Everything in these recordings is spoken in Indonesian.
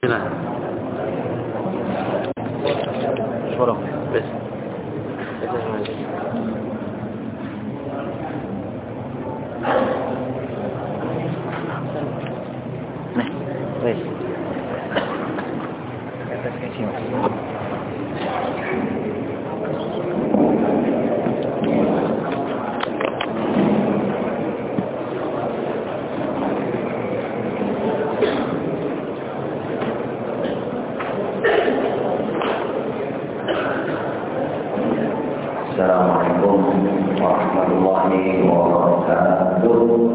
Nah, suara, bes. Nih, bes. Atas kecil. Assalamualaikum warahmatullahi wabarakatuh.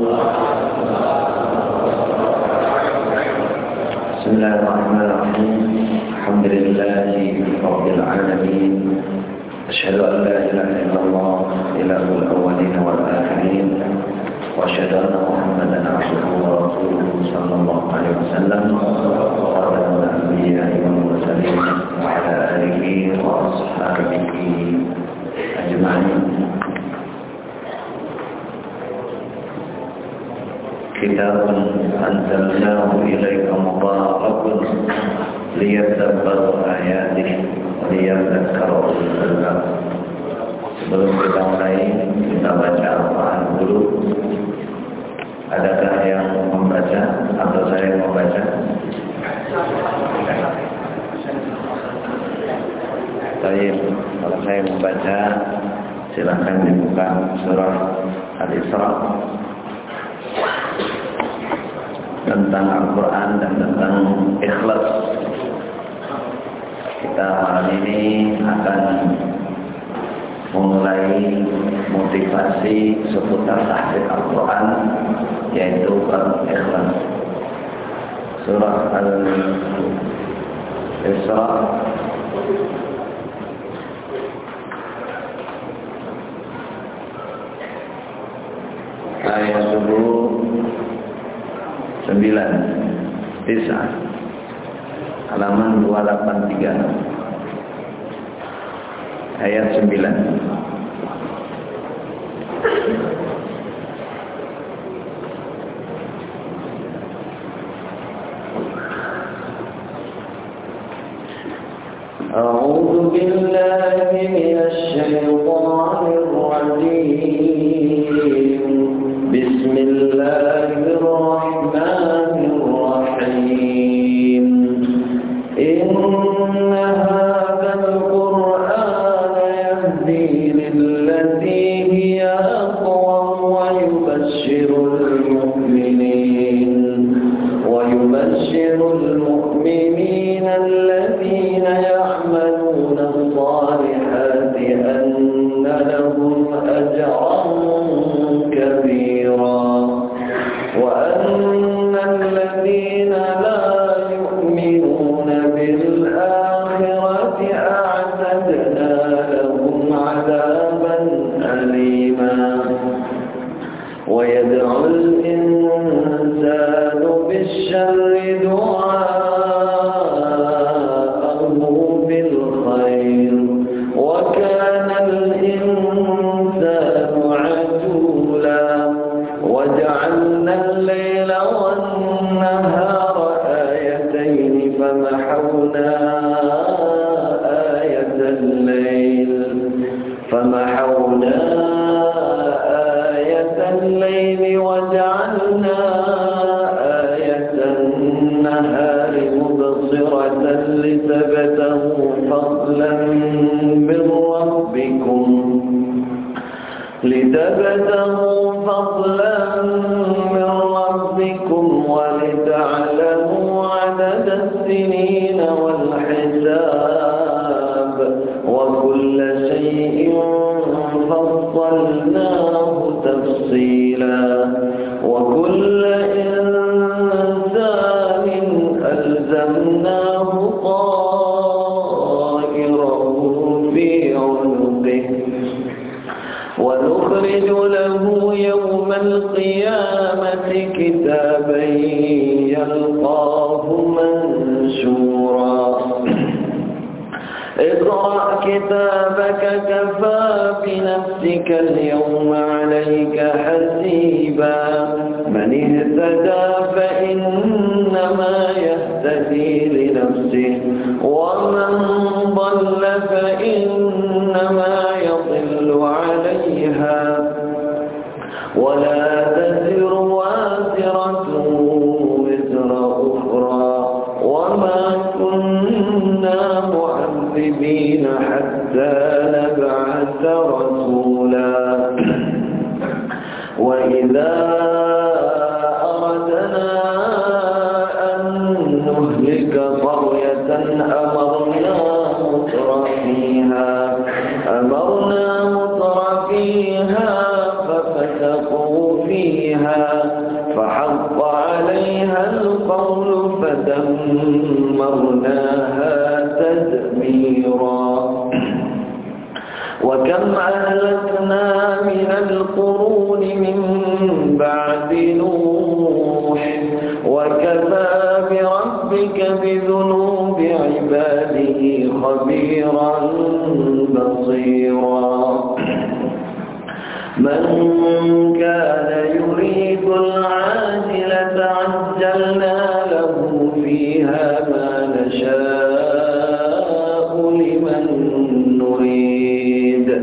Bismillahirrahmanirrahim. Alhamdulillahi rabbil alamin. Asyhadu an la ilaha illallah ilahul awwalin wal akhirin. Wa asyhadu anna Muhammadan abduhu wa rasuluhu sallallahu alaihi wasallam. Khatamun nabiyyin wal mursalin wa ala alihi wa ashabihi ajma'in. Kitabun anzalnahu ilaika mubarakun liyadabbaru ayatihi wa liyadhakkaru ulul albab. Sebelum kita mulai, kita baca Al-Quran dulu. Adakah yang membaca atau saya yang membaca? Baik, kalau saya membaca, silakan dibuka surah Al-Isra tentang Al-Quran dan tentang ikhlas. Kita malam ini akan memulai motivasi seputar tahfidz Al-Quran, yaitu ikhlas. Surah Al-Isra ayat 9, halaman 283, ayat 9. أعوذ بالله من الشيطان الرجيم. بسم الله الرحمن الرحيم. إن هذا القرآن يهدي للتي هي أقوم ويبشر المؤمنين الذين يعملون الصالحات أن لهم أجرا كبيرا وأن الذين لا يؤمنون بالآخرة أعتدنا لهم عذابا أليما. ويدعو الإنسان بالشر دعاءه بالخير وكان الإنسان عجولا. وجعلنا الليل والنهار آيتين فمحونا آية الليل وجعلنا آية النهار مبصرة لتبتغوا فضلا من ربكم ولتعلموا عدد السنين والحساب وكل شيء فصلناه تفصيلا. وكل إنسان ألزمناه طائره في عنقه ونخرج له يوم القيامة كتابا يلقاه منشورا. اقرأ كتابك كفى بنفسك اليوم عليك حسيبا من اهتدى فإنما يهتدي لنفسه ومن ضل فإنما يضل عليها ولا تزر وازرة وزر أخرى وما كنا معذبين حتى نبعث رسولا وإذا أردنا أن نهلك قرية أمرنا متر فيها ففسقوا فيها فحق عليها القول فدمرناها تدميرا وكم أهلكنا من القرون من بعد نوح وكفى بربك بذنوب عباده خبيرا بصيرا من كان يريد العاجلة عجلنا له فيها ما نشاء لمن نريد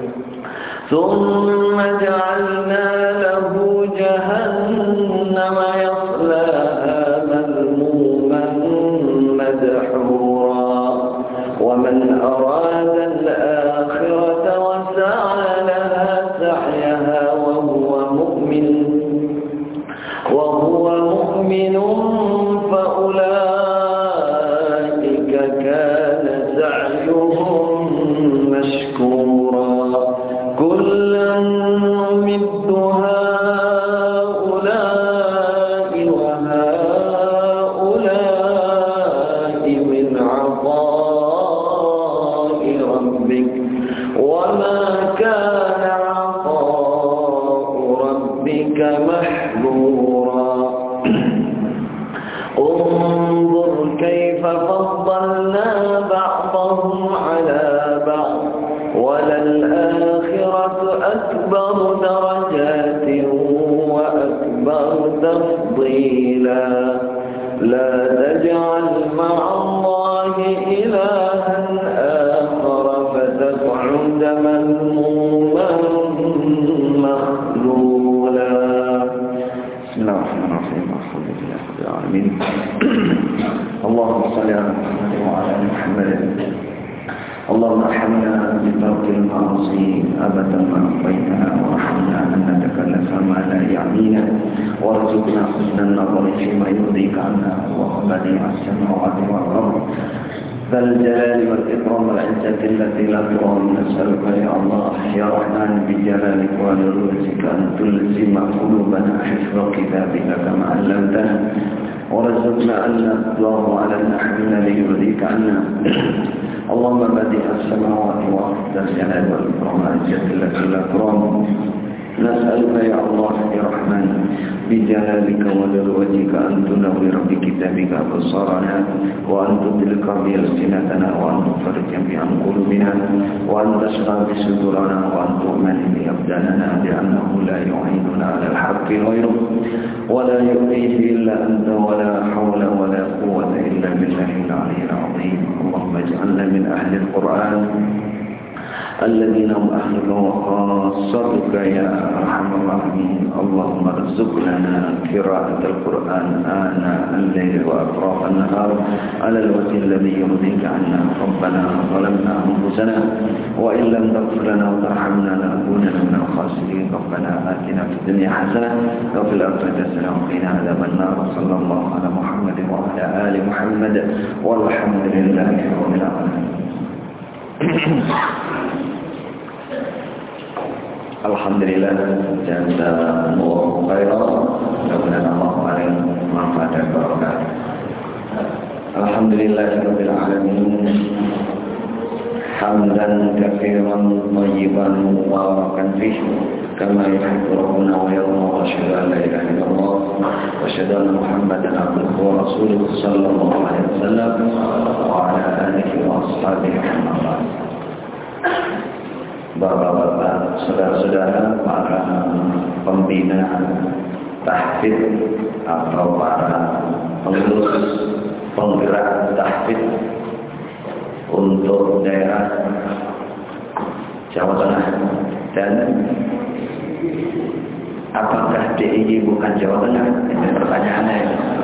ثم جعلنا له جهنم يصلاها مذموما مدحورا ومن أراد الآخرة وسعى لها سعيها وهو مؤمن فأولئك كان سعيهم مشكورا كلا نمد هؤلاء وهؤلاء من عطاء ربك وما كان عطاء ربك محظورا انظر كيف فضلنا بعضهم على بعض وللآخرة أكبر درجات وأكبر تفضيلا لا تجعل مع الله إلها آخر فتقعد مذموما مخذولا بسم الله الرحمن الرحيم الحمد لله رب العالمين اللهم صل على محمد وعلى ال محمد اللهم ارحمنا بترك المعاصي ابدا ما ابقيتنا وارحمنا ان نتكلف ما لا يعنينا وارزقنا حسن النظر فيما يرضيك عنا اللهم بديع السماوات والارض ذا الجلال والاكرام والعزه التي لا ترام نسالك يا الله يا رحمن بجلالك ولرؤيتك ان تلزم قلوبنا حفظ كتابك كما علمتنا ورزقنا ان نتلاه على النحو الذي يرضيك عنا اللهم بديع السماوات والارض ذا الجلال والاكرام والعزه التي لا ترام نسألك يا الله يا رحمن بجلالك ولرؤيتك أن تنور بكتابك أبصارنا وأن تطلق بألسنتنا وأن تفرج عن قلوبنا وأن تشفى بصدورنا وأن تؤمن بأبداننا بأنه لا يعيننا على الحق غيرك ولا يؤتيه إلا أنت ولا حول ولا قوة إلا بالله العلي العظيم اللهم اجعلنا من أهل القرآن الذين هم أهلك وخاصتك يا أرحم الراحمين اللهم ارزق لنا قراءة القرآن آناء الليل وأطراف النهار على الوجه الذي يرضيك عنا ربنا ظلمنا أنفسنا وإن لم تغفر لنا وترحمنا لنكونن من الخاسرين ربنا آتنا في الدنيا حسنة وفي الآخرة حسنة وقنا عذاب النار صلى الله على محمد وعلى آل محمد والحمد لله رب العالمين Alhamdulillah jazakumullahu khairan mudah-mudahan Allah paling manfaat dan barokah. Alhamdulillahirabbil alamin hamdan katsiran thayyiban mubarakan fihi kama yuhibbu rabbuna wa yarda wa asyhadu an la ilaha illallah wa asyhadu anna Muhammadan abduhu wa rasuluhu sallallahu alaihi wasallam wa ala alihi wa ashabihi saudara-saudara para pembina tahfidz atau para pengurus penggerak tahfidz untuk daerah Jawa Tengah, dan apakah DIY bukan Jawa Tengah? Ini pertanyaannya.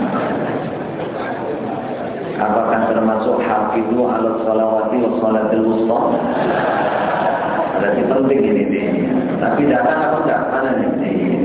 Apakah termasuk hafizu ala salawati wa salatil wusta? Berarti penting ini DIY. Tapi datang apa enggak? Mana nih DIY?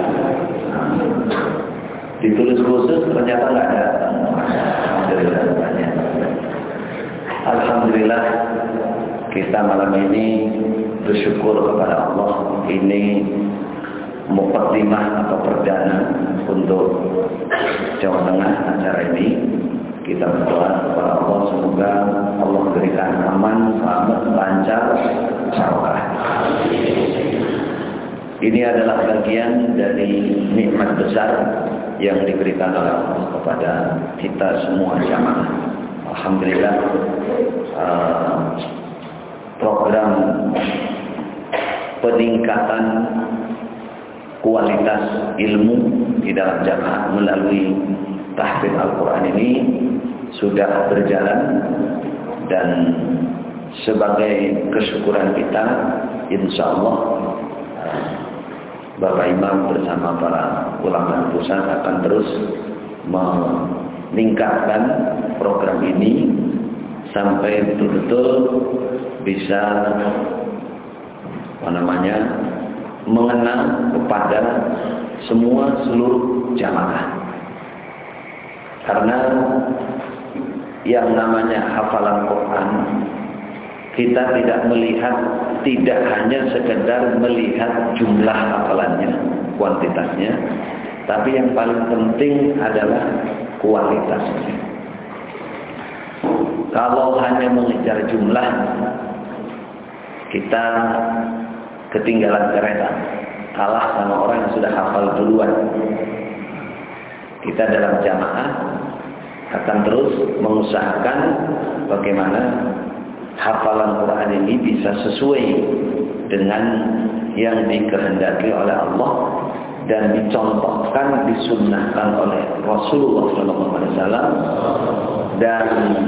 Ditulis khusus ternyata enggak datang. Alhamdulillah banyak. Alhamdulillah kita malam ini bersyukur kepada Allah. Ini muqaddimah atau perdana untuk Jawa Tengah acara ini. Kita berdoa kepada Allah semoga Allah berikan aman, selamat, lancar, barokah. Ini adalah bagian dari nikmat besar yang diberikan oleh Allah kepada kita semua jamaah. Alhamdulillah, program peningkatan kualitas ilmu di dalam jamaah melalui tahfidz Al-Quran ini sudah berjalan, dan sebagai kesyukuran kita, insya Allah Bapak Imam bersama para ulama pusat akan terus meningkatkan program ini sampai betul-betul bisa mengenal kepada seluruh jamaah. Karena yang namanya hafalan Quran, kita tidak hanya sekedar melihat jumlah hafalannya, kuantitasnya, tapi yang paling penting adalah kualitasnya. Kalau hanya mengejar jumlah, kita ketinggalan kereta, kalah sama orang yang sudah hafal duluan. Kita dalam jamaah akan terus mengusahakan bagaimana hafalan Quran ini bisa sesuai dengan yang dikehendaki oleh Allah dan dicontohkan, disunnahkan oleh Rasulullah SAW, dan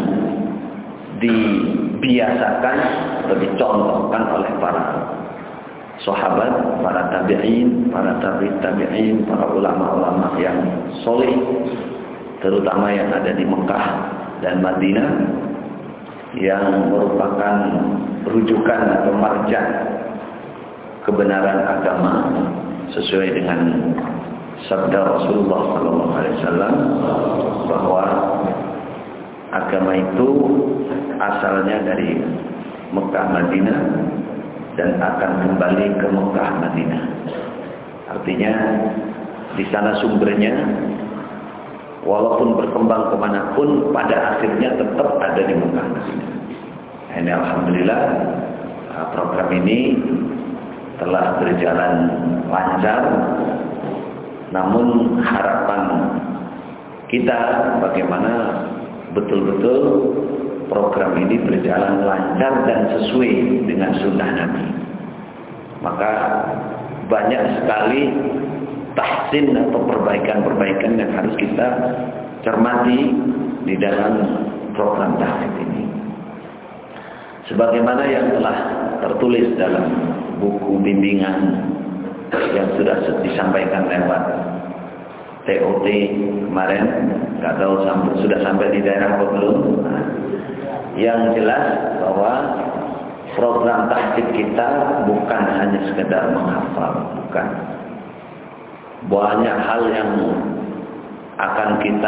dibiasakan atau dicontohkan oleh para sahabat, para tabi'in, para tabi'in, para ulama-ulama yang soleh, terutama yang ada di Mekah dan Madinah, yang merupakan rujukan atau marja kebenaran agama sesuai dengan sabda Rasulullah SAW bahwa agama itu asalnya dari Mekah Madinah dan akan kembali ke Mekah Madinah. Artinya di sana sumbernya, walaupun berkembang kemanapun, pada akhirnya tetap ada di Mekah Madinah. Ini alhamdulillah program ini telah berjalan lancar. Namun harapan kita bagaimana betul-betul program ini berjalan lancar dan sesuai dengan sunnah Nabi. Maka banyak sekali tahsin atau perbaikan-perbaikan yang harus kita cermati di dalam program tahfidz ini. Sebagaimana yang telah tertulis dalam buku bimbingan yang sudah disampaikan lewat TOT kemarin, nggak tahu sudah sampai di daerah atau belum. Yang jelas bahwa program tahfidz kita bukan hanya sekedar menghafal, bukan. Banyak hal yang akan kita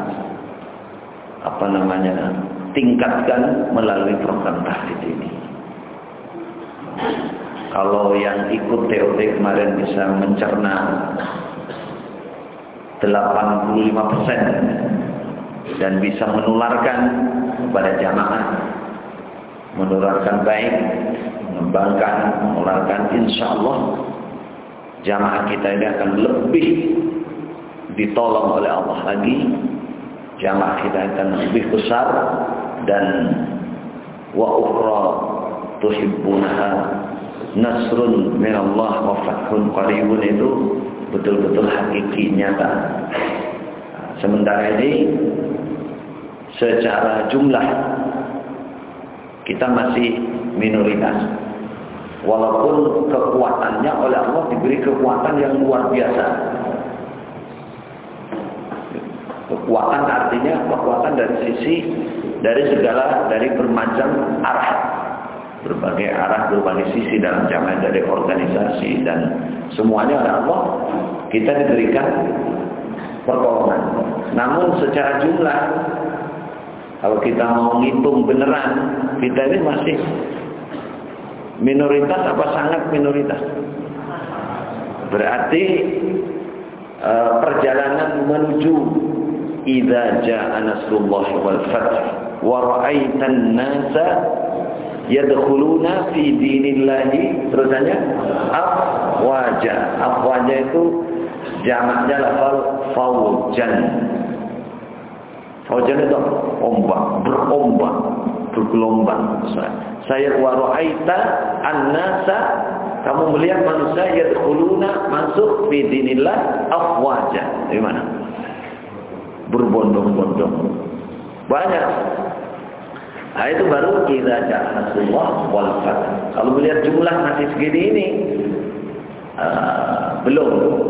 tingkatkan melalui program tahfidz ini. Kalau yang ikut TOT kemarin bisa mencerna 85% dan bisa menularkan kepada jamaah, menularkan baik, mengembangkan, menularkan, insya Allah jamaah kita ini akan lebih ditolong oleh Allah lagi. Jamaah kita akan lebih besar, dan wa ukhra tuhibbunaha nasrun minallah wa fathun qaribun itu betul-betul hakiki nyata. Sementara ini secara jumlah kita masih minoritas. Walaupun kekuatannya oleh Allah diberi kekuatan yang luar biasa. Kekuatan artinya kekuatan dari segala, dari bermacam arah. Berbagai arah, berbagai sisi dalam jamaah, dari organisasi dan semuanya oleh Allah kita diberikan pertolongan. Namun secara jumlah kalau kita mau ngitung beneran, kita ini masih minoritas apa sangat minoritas. Berarti perjalanan menuju idza jaa nasrullah wal fath wa ra'aitan nasa yadkhuluna fi dinillahi, terusannya afwaja. Afwaja itu jamaknya lafal faujan. Faujan itu ombak, berombak, bergelombang. Saya wa ra'aita an-nasa, kamu melihat manusia yadkhuluna, masuk fi dinillah afwaja. Di mana? Berbondong-bondong. Banyak. Nah, itu baru idza jaa nasrullah wal fath. Kalau melihat jumlah masih segini ini belum.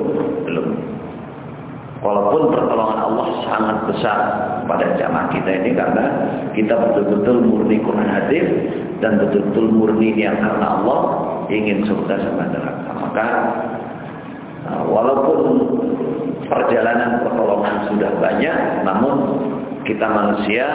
Walaupun pertolongan Allah sangat besar pada jamaah kita ini karena kita betul-betul murni Quran hadis dan betul-betul murni niat karena Allah ingin surga sama neraka. Maka walaupun perjalanan pertolongan sudah banyak, namun kita manusia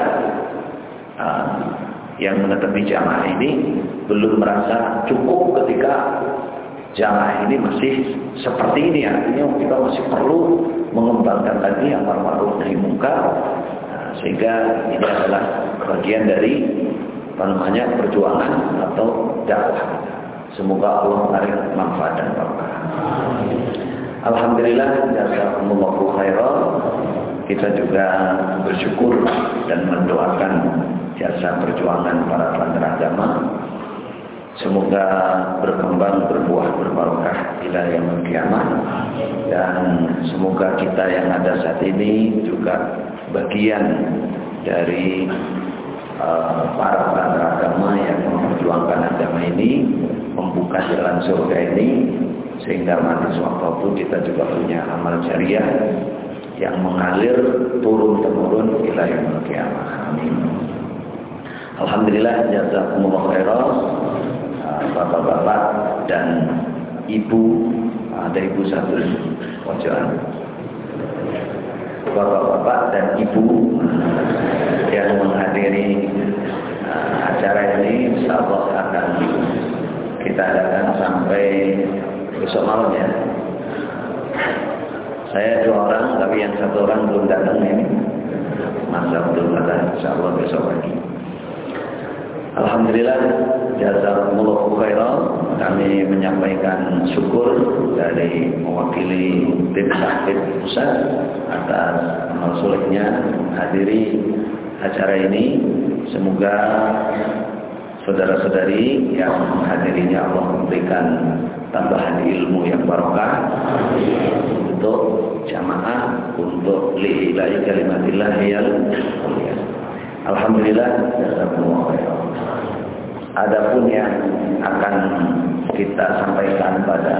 yang menetepi jamaah ini belum merasa cukup ketika jamaah ini masih seperti ini. Artinya kita masih perlu mengembangkan lagi amar ma'ruf nahi munkar, sehingga ini adalah bagian dari perjuangan atau dakwah. Semoga Allah menarik manfaat dan barokah. Alhamdulillah, jazakumullahu khairan. Kita juga bersyukur dan mendoakan jasa perjuangan para pelanggar agama. Semoga berkembang, berbuah, berbarokah ila yaumil qiyamah, dan semoga kita yang ada saat ini juga bagian dari para pelanggar agama yang memperjuangkan agama ini, membuka jalan surga ini, sehingga nanti suatu waktu kita juga punya amal jariah yang mengalir turun-temurun ila yaumil qiyamah. Amin. Alhamdulillah, jazakumullah khairan. Bapak-bapak dan ibu, ada ibu satu pojokan. Bapak-bapak dan ibu yang menghadiri acara ini, insyaallah akan kita adakan sampai besok malam ya. Saya 2 orang, tapi yang 1 orang belum datang ini. Mas Abdul Qadir, insyaallah besok pagi. Alhamdulillah, jazakumullahu khairan. Kami menyampaikan syukur dari mewakili tim tahfidz pusat atas amal solehnya menghadiri acara ini. Semoga saudara-saudari yang menghadirinya Allah memberikan tambahan ilmu yang barokah untuk jamaah, untuk lillahi kalimatillah yang mulia. Alhamdulillah, jazakumullahu khairan. Adapun yang akan kita sampaikan pada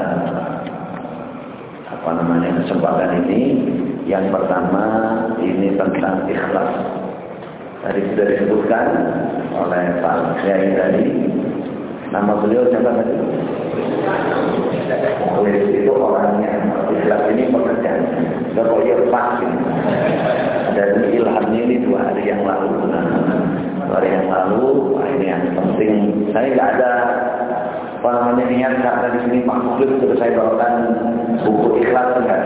kesempatan ini, yang pertama ini tentang ikhlas. Tadi sudah disebutkan oleh Pak Kiai tadi. Nama beliau siapa tadi? Itu orangnya. Ikhlas ini pekerjaan. Pokoknya pas ini. Dan ilhamnya ini 2 hari yang lalu. 2 hari yang lalu, ini yang penting. Saya nggak ada niat karena di sini Pak Muklis terus saya bawakan buku ikhlas enggak.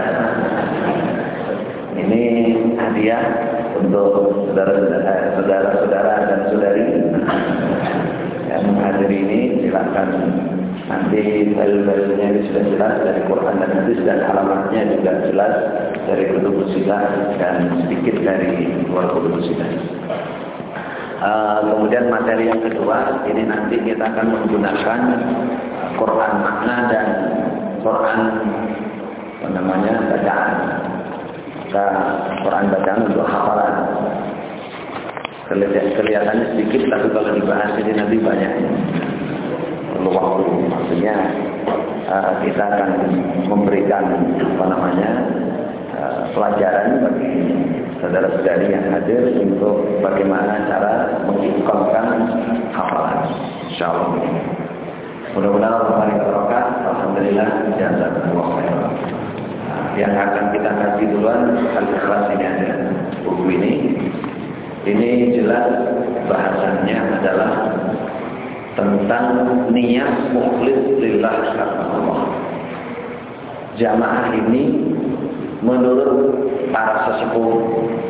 Ini hadiah untuk saudara-saudara dan saudari yang menghadiri ini. Silakan, nanti dalil-dalilnya ini sudah jelas dari Quran dan hadis, dan alamatnya juga jelas dari kutubus sittah dan sedikit dari luar kutubus sittah. Kemudian materi yang kedua, ini nanti kita akan menggunakan Quran makna dan Quran bacaan. Maka Quran bacaan untuk hafalan. Kelihatannya sedikit, tapi kalau dibahas ini nanti banyak perlu waktu. Maksudnya kita akan memberikan pelajaran bagi saudara-saudari yang hadir untuk bagaimana cara mengikhlaskan hafalan. Insyaallah. Mudah-mudahan Allah barokah. Alhamdulillah, jazakallahu khairan. Yang akan kita kaji duluan Al-Ikhlas ini ada buku ini. Ini jelas bahasannya adalah tentang niat mukhlis lillah karena Allah. Jamaah ini menurut para sesepuh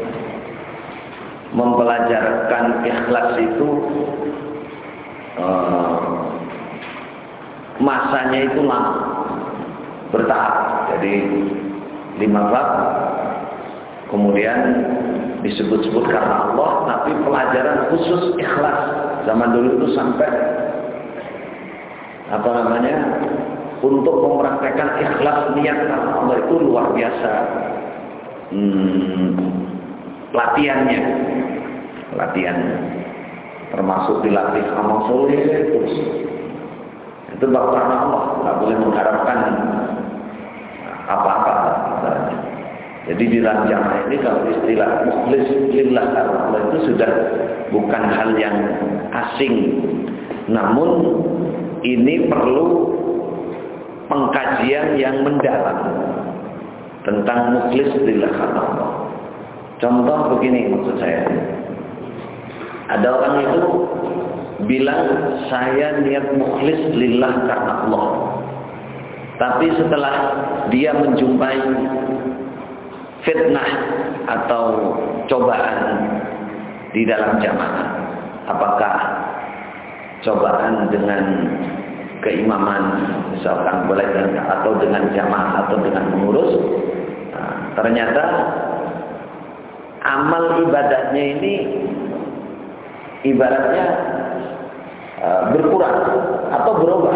mempelajarkan ikhlas itu masanya itu lama, bertahap. Jadi 5 bab, kemudian disebut-sebut karena Allah, tapi pelajaran khusus ikhlas zaman dulu itu sampai untuk mempraktekkan ikhlas niat karena Allah itu luar biasa. Latihannya termasuk dilatih amal soleh terus. Itu bab karena Allah, nggak boleh mengharapkan apa-apa. Jadi di dalam jamaah ini kalau istilah mukhlis lillah karena Allah itu sudah bukan hal yang asing. Namun ini perlu pengkajian yang mendalam tentang mukhlis lillah karena Allah. Contoh begini maksud saya. Ada orang itu bilang saya niat mukhlis lillah karena Allah. Tapi setelah dia menjumpai fitnah atau cobaan di dalam jamaah, apakah cobaan dengan keimaman misalkan boleh atau dengan jamaah atau dengan pengurus, ternyata amal ibadahnya ini ibaratnya berkurang atau berubah.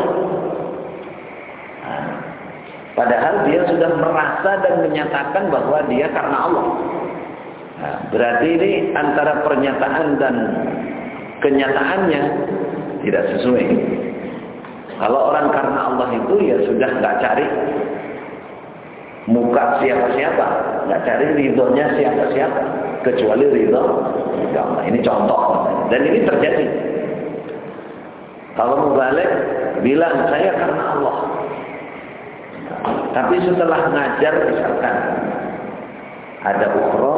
Padahal dia sudah merasa dan menyatakan bahwa dia karena Allah. Berarti ini antara pernyataan dan kenyataannya tidak sesuai. Kalau orang karena Allah itu ya sudah nggak cari muka siapa-siapa, nggak cari ridhonya siapa-siapa, kecuali ridho Allah. Ini contoh, dan ini terjadi. Kalau mubalik bilang saya karena Allah, tapi setelah ngajar misalkan ada ukhra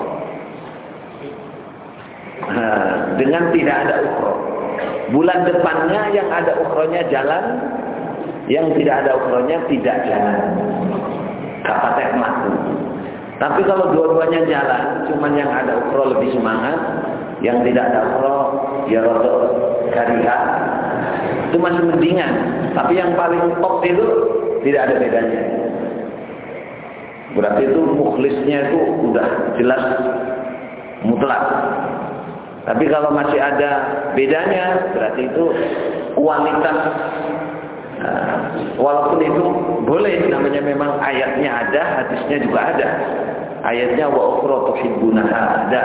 dengan tidak ada ukhra, bulan depannya yang ada ukhronya jalan, yang tidak ada ukhronya tidak jalan. Kapatnya mati. Tapi kalau dua-duanya jalan, cuman yang ada ukhro lebih semangat, yang tidak ada ukhro ya rada kariha, itu masih mendingan. Tapi yang paling top itu tidak ada bedanya. Berarti itu mukhlisnya itu udah jelas mutlak. Tapi kalau masih ada bedanya, berarti itu kualitas. Walaupun itu boleh, namanya memang ayatnya ada, hadisnya juga ada. Ayatnya wa ukhra tuhibbunaha ada.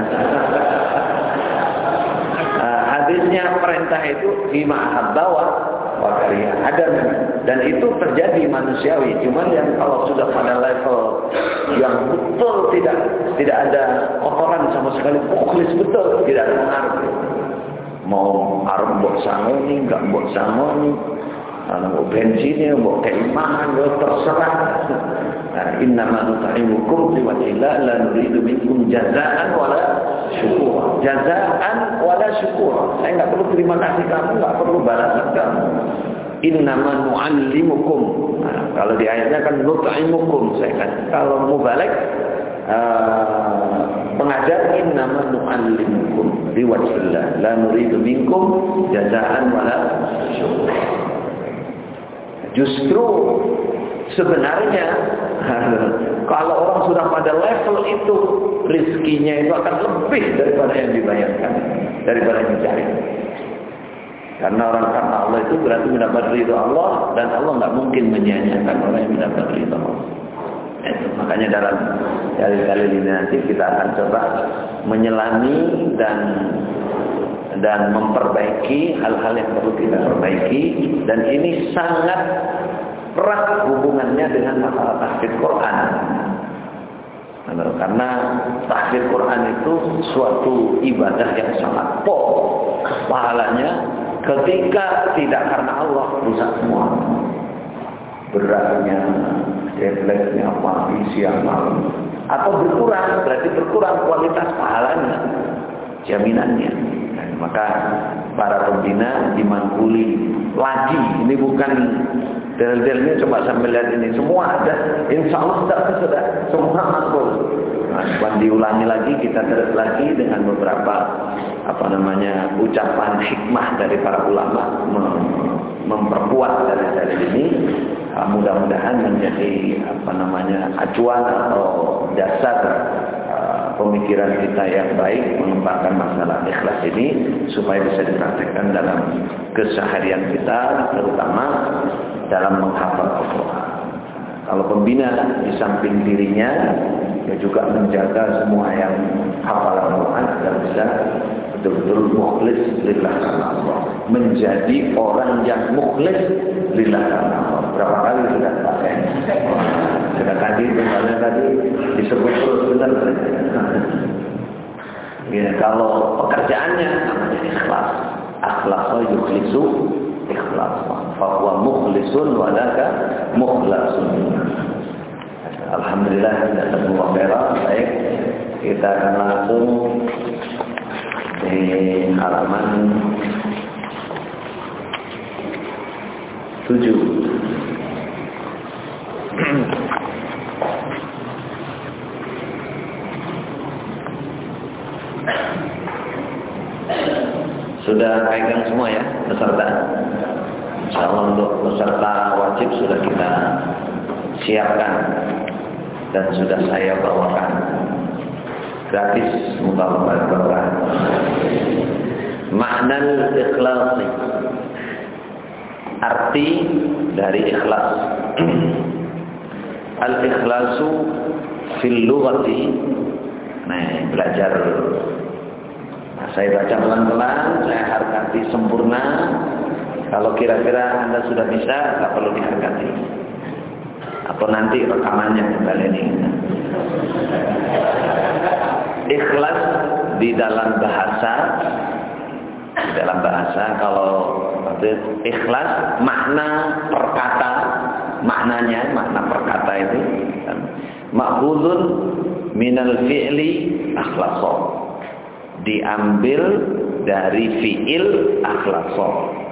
Hadisnya perintah itu bima ahabba wa kariha ada, dan itu terjadi manusiawi. Cuman yang kalau sudah pada level yang betul tidak ada kotoran sama sekali, mukhlis betul, tidak ada pengaruh. Mau arep mbok sangoni, enggak mbok sangoni, mau bensinnya, mau keimanan, terserah. Innama nut'imukum liwajhillah la nuridu minkum jazaa'an wala syukura. Jazaa'an wala syukura. Saya enggak perlu terima kasih kamu, enggak perlu balasan kamu. Innama nu'allimukum. Kalau di ayatnya kan nut'imukum, saya kan. Kalau mubalik pengajar innama nu'allimukum liwajhillah la nuridu minkum jazaa'an wala syukura. Justru sebenarnya kalau orang sudah pada level itu, rizkinya itu akan lebih daripada yang dibayarkan, daripada yang dicari. Karena orang kata Allah itu berarti mendapat ridho Allah, dan Allah nggak mungkin menyia-nyiakan orang yang mendapat ridho Allah. Itu makanya dalam kali-kali ini nanti kita akan coba menyelami dan memperbaiki hal-hal yang perlu kita perbaiki, dan ini sangat erat hubungannya dengan masalah tahfidz Quran. Karena tahfidz Quran itu suatu ibadah yang sangat pokok pahalanya. Ketika tidak karena Allah, rusak semua. Beratnya, deadline-nya, pagi, siang, malam. Atau berkurang, berarti berkurang kualitas pahalanya, jaminannya. Dan maka para pembina dimangkuli lagi. Ini bukan del-delnya, coba sampai lihat ini. Semua ada, insya Allah sudah semua makbul. Nah, diulangi lagi, kita terus lagi dengan beberapa ucapan hikmah dari para ulama memperkuat dari ini. Mudah-mudahan menjadi acuan atau dasar pemikiran kita yang baik mengembangkan masalah ikhlas ini supaya bisa dipraktikkan dalam keseharian kita, terutama dalam menghafal Al-Quran. Kalau pembina di samping dirinya, dia juga menjaga semua yang hafal Al-Quran agar bisa betul-betul mukhlis lillah karena Allah. Menjadi orang yang mukhlis lillah karena Allah. Berapa kali sudah pakai? Sudah tadi disebut terus benar. Ya, kalau pekerjaannya namanya ikhlas. Akhlasa yukhlisu ikhlas. Fahuwa mukhlisun walaka mukhlasun. Alhamdulillah kita semua beres. Baik, kita akan langsung di halaman 7. Sudah pegang semua ya peserta. Insyaallah untuk peserta wajib sudah kita siapkan dan sudah saya bawakan gratis, semoga berkah. Makna ikhlas, arti dari ikhlas. Al-ikhlasu fil lughati. Nah, belajar. Saya baca pelan-pelan, saya harkati sempurna. Kalau kira-kira Anda sudah bisa, tak perlu diharkati. Atau nanti rekamannya kembali ini. Ikhlas di dalam bahasa, kalau ikhlas makna perkata, makna perkata itu ma'khudun minal fi'li akhlasa, diambil dari fi'il akhlasa.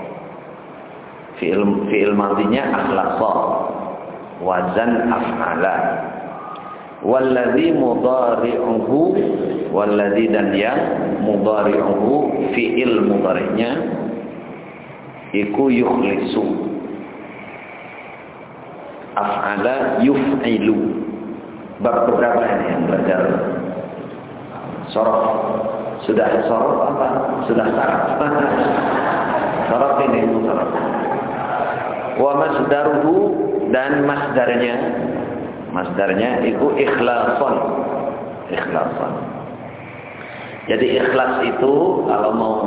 Fi'il madinya akhlasa, wazan af'ala. Walladzi mudhari'uhu, walladzi dan yang mudhari'uhu, fi'il mudhari'nya iku yukhlisu, af'ala yuf'ilu. Bab berapa ini yang belajar sorof? Sudah sorof apa? Sudah saraf? Sorof ini sorof. Wa masdaruhu, dan masdarnya itu ikhlasan. Jadi ikhlas itu kalau mau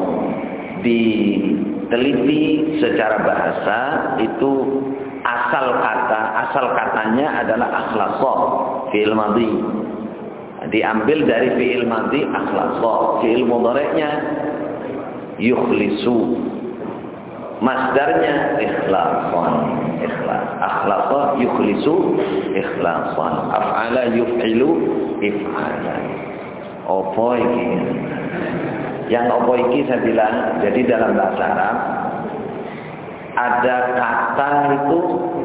diteliti secara bahasa itu asal katanya adalah akhlasa, fi'il madhi. Diambil dari fi'il madhi akhlasa, fi'il mudhari'nya yukhlisu, masdarnya ikhlasan, akhlasa yukhlisu ikhlasan, af'ala yuf'ilu if'ala. Opo iki? Yang opo iki saya bilang, jadi dalam bahasa Arab ada kata itu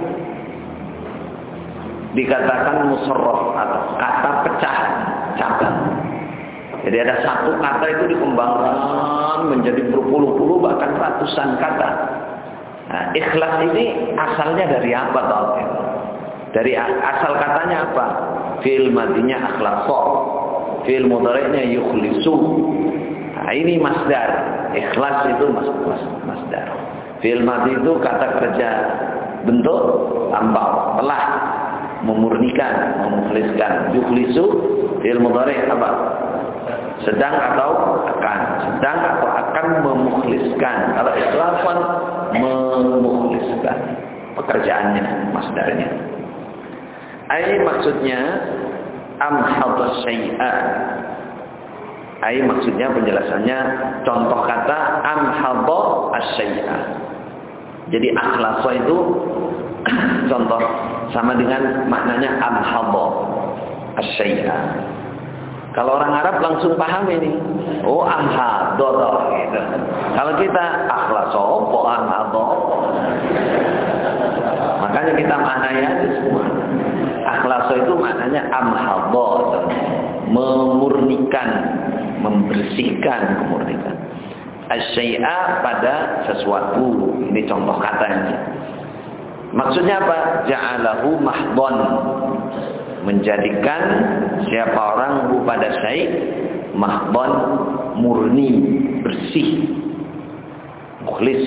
dikatakan musarraf atau kata pecahan, cabang. Jadi ada satu kata itu dikembangkan menjadi berpuluh-puluh bahkan ratusan kata. Nah, ikhlas ini asalnya dari apa tahu? Dari asal katanya apa? Fi'il madinya akhlasa, fi'il mudhari'nya yukhlisu. Nah, ini masdar. ikhlas itu masdar. Fi'il madhi itu kata kerja bentuk lampau, telah, memurnikan, memukhliskan. Yukhlisu fi'il mudhari apa? Sedang atau akan. Sedang atau akan memukhliskan. Kalau ikhlasan memukhliskan pekerjaannya, masdarnya. Ai maksudnya amhadha syai'a. Ai maksudnya penjelasannya contoh kata amhadha asy-syai'a. Jadi akhlasa itu contoh sama dengan maknanya amhadha asy-syai'a. Kalau orang Arab langsung paham ini. Oh, amhadha gitu. Kalau kita akhlasa apa amhadha. Makanya kita maknanya itu semua. Akhlasa itu maknanya amhadha, memurnikan, membersihkan, kemurnikan. Asy-syai'a pada sesuatu. Ini contoh katanya. Maksudnya apa? Ja'alahu mahdhan. Menjadikan siapa orang pada syai' mahdhan, murni, bersih, mukhlis.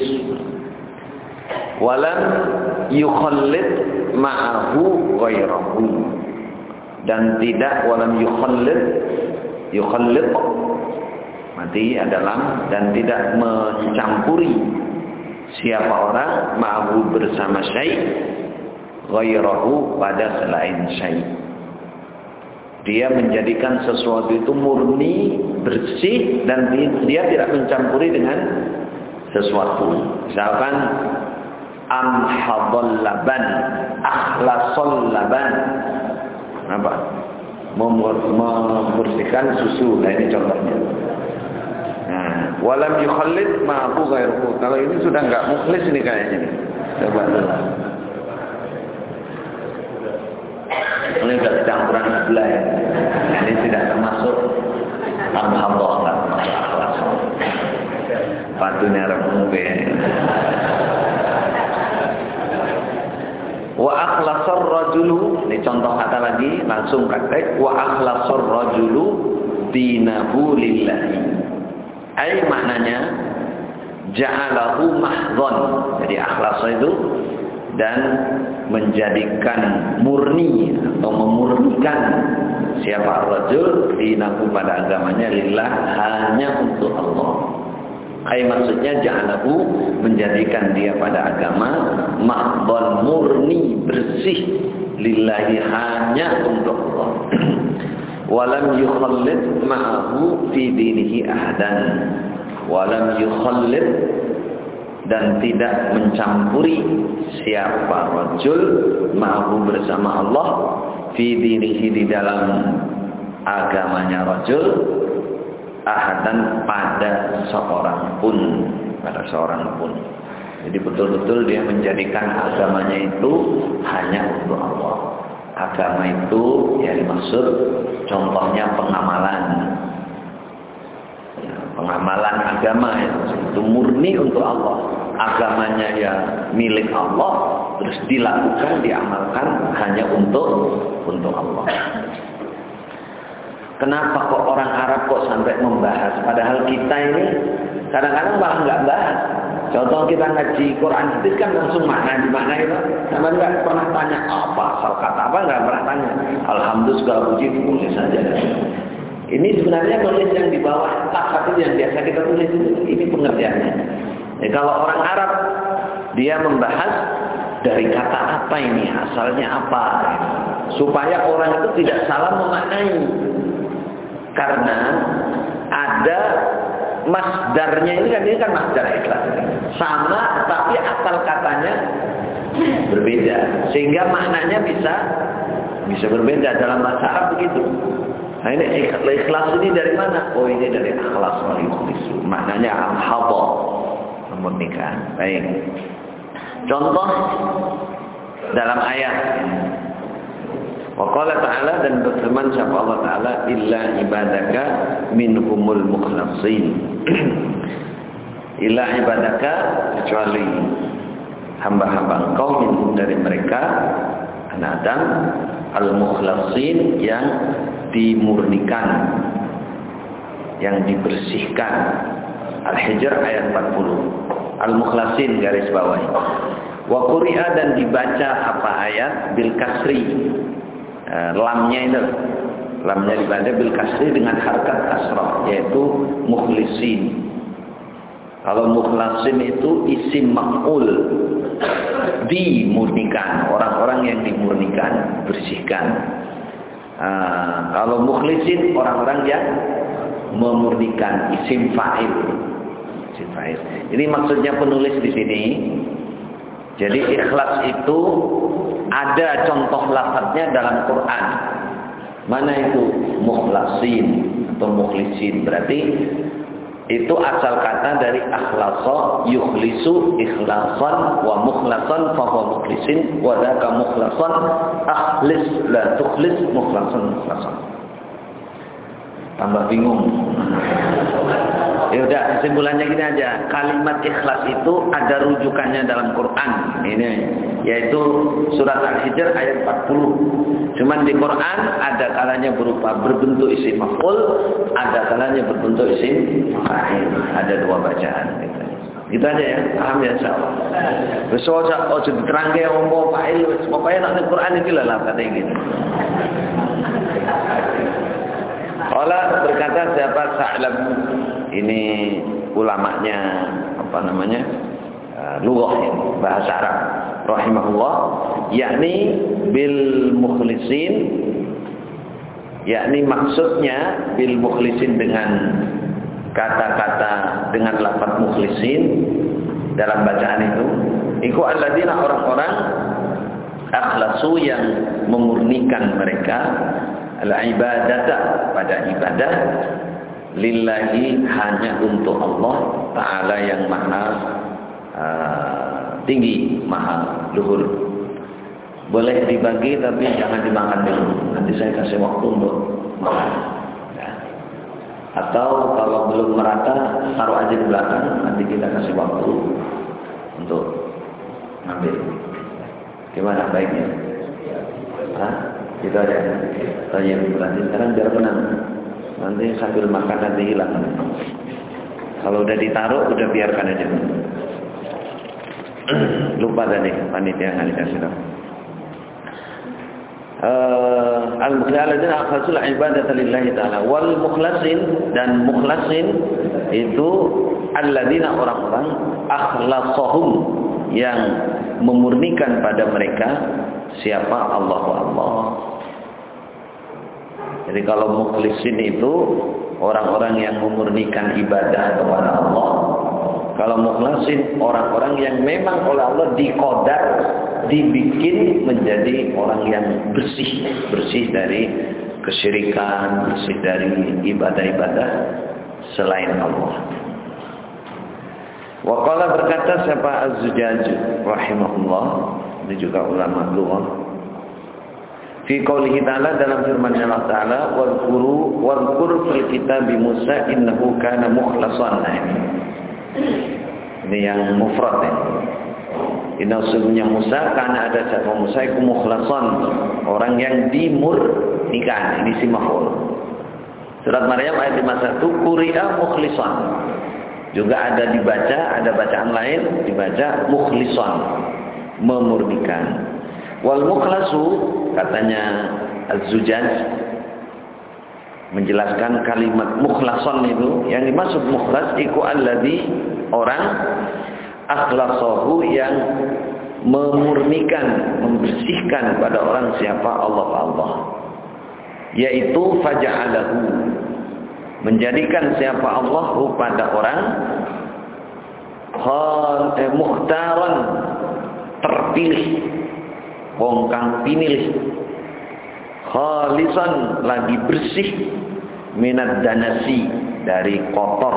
Walam yukhallid ma'ahu ghairahu. Dan tidak walam yukhallid mati adalah dan tidak mencampuri siapa orang ma'ahu bersama syai' ghairahu pada selain syai'. Dia menjadikan sesuatu itu murni, bersih, dan dia tidak mencampuri dengan sesuatu. Misalkan amhadhal laban, akhlasal laban. Apa? Membersihkan susu. Nah, ini contohnya. Nah, walam yukhallid ma'ahu ghairuhu. Kalau ini sudah enggak mukhlis ini kayaknya nih. Coba dulu. Ini sudah campuran sebelah ya. Ini tidak termasuk amhadhah, enggak termasuk akhlas. Patunya rembe. Wa akhlasar rajulu, ini contoh kata lagi, langsung praktek. Wa akhlasar rajulu dinahu lillahi. Ai maknanya ja'alahu mahdhan. Jadi akhlas itu dan menjadikan murni atau memurnikan siapa rajul dinahu pada agamanya lillah, hanya untuk Allah. Ai maksudnya ja'alahu, menjadikan dia pada agama mahdhan, murni, bersih, lillahi, hanya untuk Allah. Walam yukhallid ma'ahu fi dinihi ahadan. Walam yukhallid, dan tidak mencampuri siapa rajul ma'ahu bersama Allah fi dinihi, di dalam agamanya rajul, ahadan, pada seorang pun. Jadi betul-betul dia menjadikan agamanya itu hanya untuk Allah. Agama itu yang dimaksud contohnya pengamalan. Pengamalan agama itu murni untuk Allah. Agamanya ya milik Allah, terus dilakukan, diamalkan hanya untuk Allah. Kenapa kok orang Arab kok sampai membahas? Padahal kita ini kadang-kadang malah nggak bahas. Contoh kita ngaji Quran hadis kan langsung makna itu. Sama nggak pernah tanya apa asal kata apa, nggak pernah tanya. Alhamdulillah segala puji ditulis saja. Ini sebenarnya tulis yang di bawah lafaz yang biasa kita tulis ini pengertiannya. Jadi kalau orang Arab dia membahas dari kata apa ini, asalnya apa, supaya orang itu tidak salah memaknai. Karena ada masdarnya ini kan masdar ikhlas. Sama tapi asal katanya berbeda. Sehingga maknanya bisa berbeda dalam bahasa Arab begitu. Nah ini ikhlas ini dari mana? Oh ini dari akhlas wal ikhlas. Maknanya amhadha, memurnikan. Baik. Contoh dalam ayat wa qala ta'ala, dan berfirman siapa Allah Ta'ala, illa ibadaka minhumul mukhlasin. Illa ibadaka, kecuali hamba-hamba engkau, minhum, dari mereka, anak Adam, al-mukhlasin, yang dimurnikan, yang dibersihkan. Al-Hijr ayat 40. Al-Mukhlasin garis bawah. Wa quri'a dan dibaca apa ayat bil kasri. Lamnya itu. Lamnya dibaca bil kasri dengan harakat kasrah yaitu mukhlisin. Kalau mukhlasin itu isim maf'ul. Dimurnikan, orang-orang yang dimurnikan, bersihkan. Kalau mukhlisin orang-orang yang memurnikan, isim fa'il. Isim fa'il. Ini maksudnya penulis di sini. Jadi ikhlas itu ada contoh lafadznya dalam Quran. Mana itu? Mukhlasin atau mukhlisin. Berarti itu asal kata dari akhlasa yukhlisu ikhlasan wa mukhlasan fa huwa mukhlisin wa dzaka mukhlasan akhlis la tukhlis mukhlasan mukhlasan. Tambah bingung. Ya udah, kesimpulannya gini aja. Kalimat ikhlas itu ada rujukannya dalam Quran. Ini yaitu surat Al-Hijr ayat 40. Cuman di Quran ada kalanya berupa berbentuk isim maf'ul, ada kalanya berbentuk isim fa'il. Ada dua bacaan gitu. Gitu aja ya. Paham ya insyaallah. Wis ojo diterangke ombo fa'il, pokoke nek Quran iki lah katanya gitu. Allah berkata siapa Sa'lab, ini ulamanya apa namanya lughah bahasa Arab rahimahullah, yakni bil mukhlisin, yakni maksudnya bil mukhlisin dengan kata-kata dengan lafaz mukhlisin dalam bacaan itu alladzina orang-orang akhlasu yang memurnikan mereka al-ibadata pada ibadah lillahi hanya untuk Allah Ta'ala yang maha tinggi, maha luhur. Boleh dibagi tapi jangan dimakan dulu. Nanti saya kasih waktu untuk makan. Ya. Atau kalau belum merata taruh aja di belakang, nanti kita kasih waktu untuk ngambil. Gimana baiknya? Hah? Gitu aja. Tanya berarti sekarang biar tenang. Nanti sambil makan nanti hilang. Kalau udah ditaruh, udah biarkan aja. Lupa tadi panitia nggak dikasih tahu. Al-mukhlasin akhlasul ibadata lillahi ta'ala wal mukhlasin, dan mukhlasin itu alladzina orang-orang akhlasahum yang memurnikan pada mereka siapa Allah. Jadi kalau mukhlisin itu orang-orang yang memurnikan ibadah kepada Allah. Kalau mukhlasin orang-orang yang memang oleh Allah diqadar, dibikin menjadi orang yang bersih dari kesyirikan, bersih dari ibadah-ibadah selain Allah. Wa qala berkata siapa Az-Zujaj rahimahullah, ini juga ulama lughah. Fi qoulihi ta'ala, dalam firman-Nya Allah Ta'ala, wadhkur fil kitab Musa innahu kana mukhlasan. Ini yang mufrad ya. Inna sesungguhnya Musa, karena ada siapa Musa itu mukhlasan, orang yang dimurnikan. Ini si maf'ul. Surat Maryam ayat 51, quri'a mukhlisan. Juga ada dibaca, ada bacaan lain dibaca mukhlisan, memurnikan. Wal mukhlasu, katanya Az-Zujaj menjelaskan kalimat mukhlason itu, yang dimaksud mukhlas iku alladzi orang akhlasahu yang memurnikan, membersihkan pada orang siapa Allah, yaitu faja'alahu, menjadikan siapa Allah pada orang mukhtaran, terpilih, wong kang pinilih, khalisan lagi bersih, minad danasi dari kotor.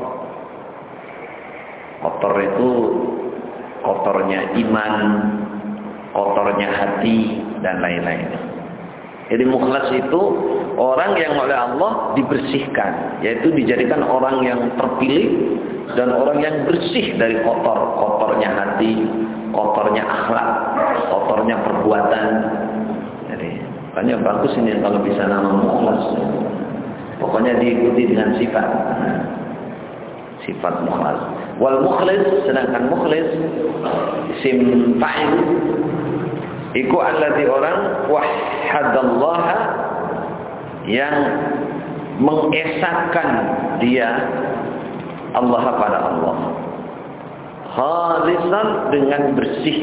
Kotor itu kotornya iman, kotornya hati dan lain-lain. Jadi mukhlas itu orang yang oleh Allah dibersihkan, yaitu dijadikan orang yang terpilih dan orang yang bersih dari kotornya hati, kotornya akhlak, kotornya perbuatan. Jadi makanya bagus ini kalau bisa nama mukhlas. Pokoknya diikuti dengan sifat. sifat mukhlas. Wal mukhlis, sedangkan mukhlis isim fa'il iku alladzi orang wahhadallaha yang mengesahkan dia Allah pada Allah, khalisan dengan bersih,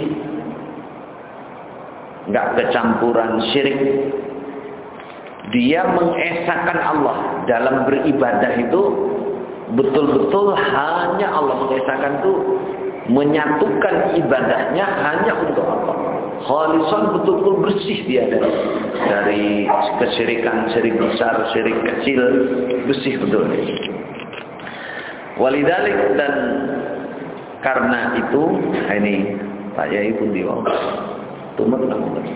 enggak kecampuran syirik. Dia mengesahkan Allah dalam beribadah itu betul-betul hanya Allah. Mengesahkan itu menyatukan ibadahnya hanya untuk Allah. Khalisan, betul-betul bersih dia dari kesyirikan, syirik besar, syirik kecil, bersih betul. Walidalik, dan karena itu ini Pak Yai pun diwaw tumat namun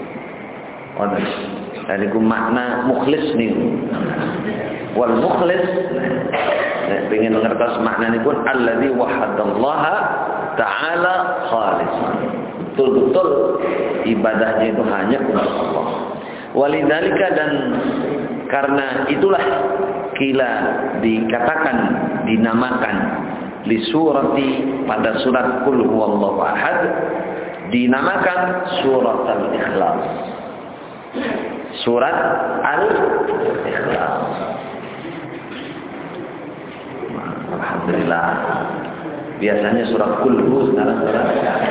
dari makna mukhlis nih. Wal mukhlis ingin mengertas makna ini pun alladzi wahadallaha ta'ala khalisan, betul-betul ibadahnya itu hanya untuk Allah. Walidzalika, dan karena itulah kila dikatakan, dinamakan li surati, pada surat Qul huwallahu ahad dinamakan surat al-ikhlas. Surat al-ikhlas. Alhamdulillah. Biasanya surat Qul hu, sekarang surat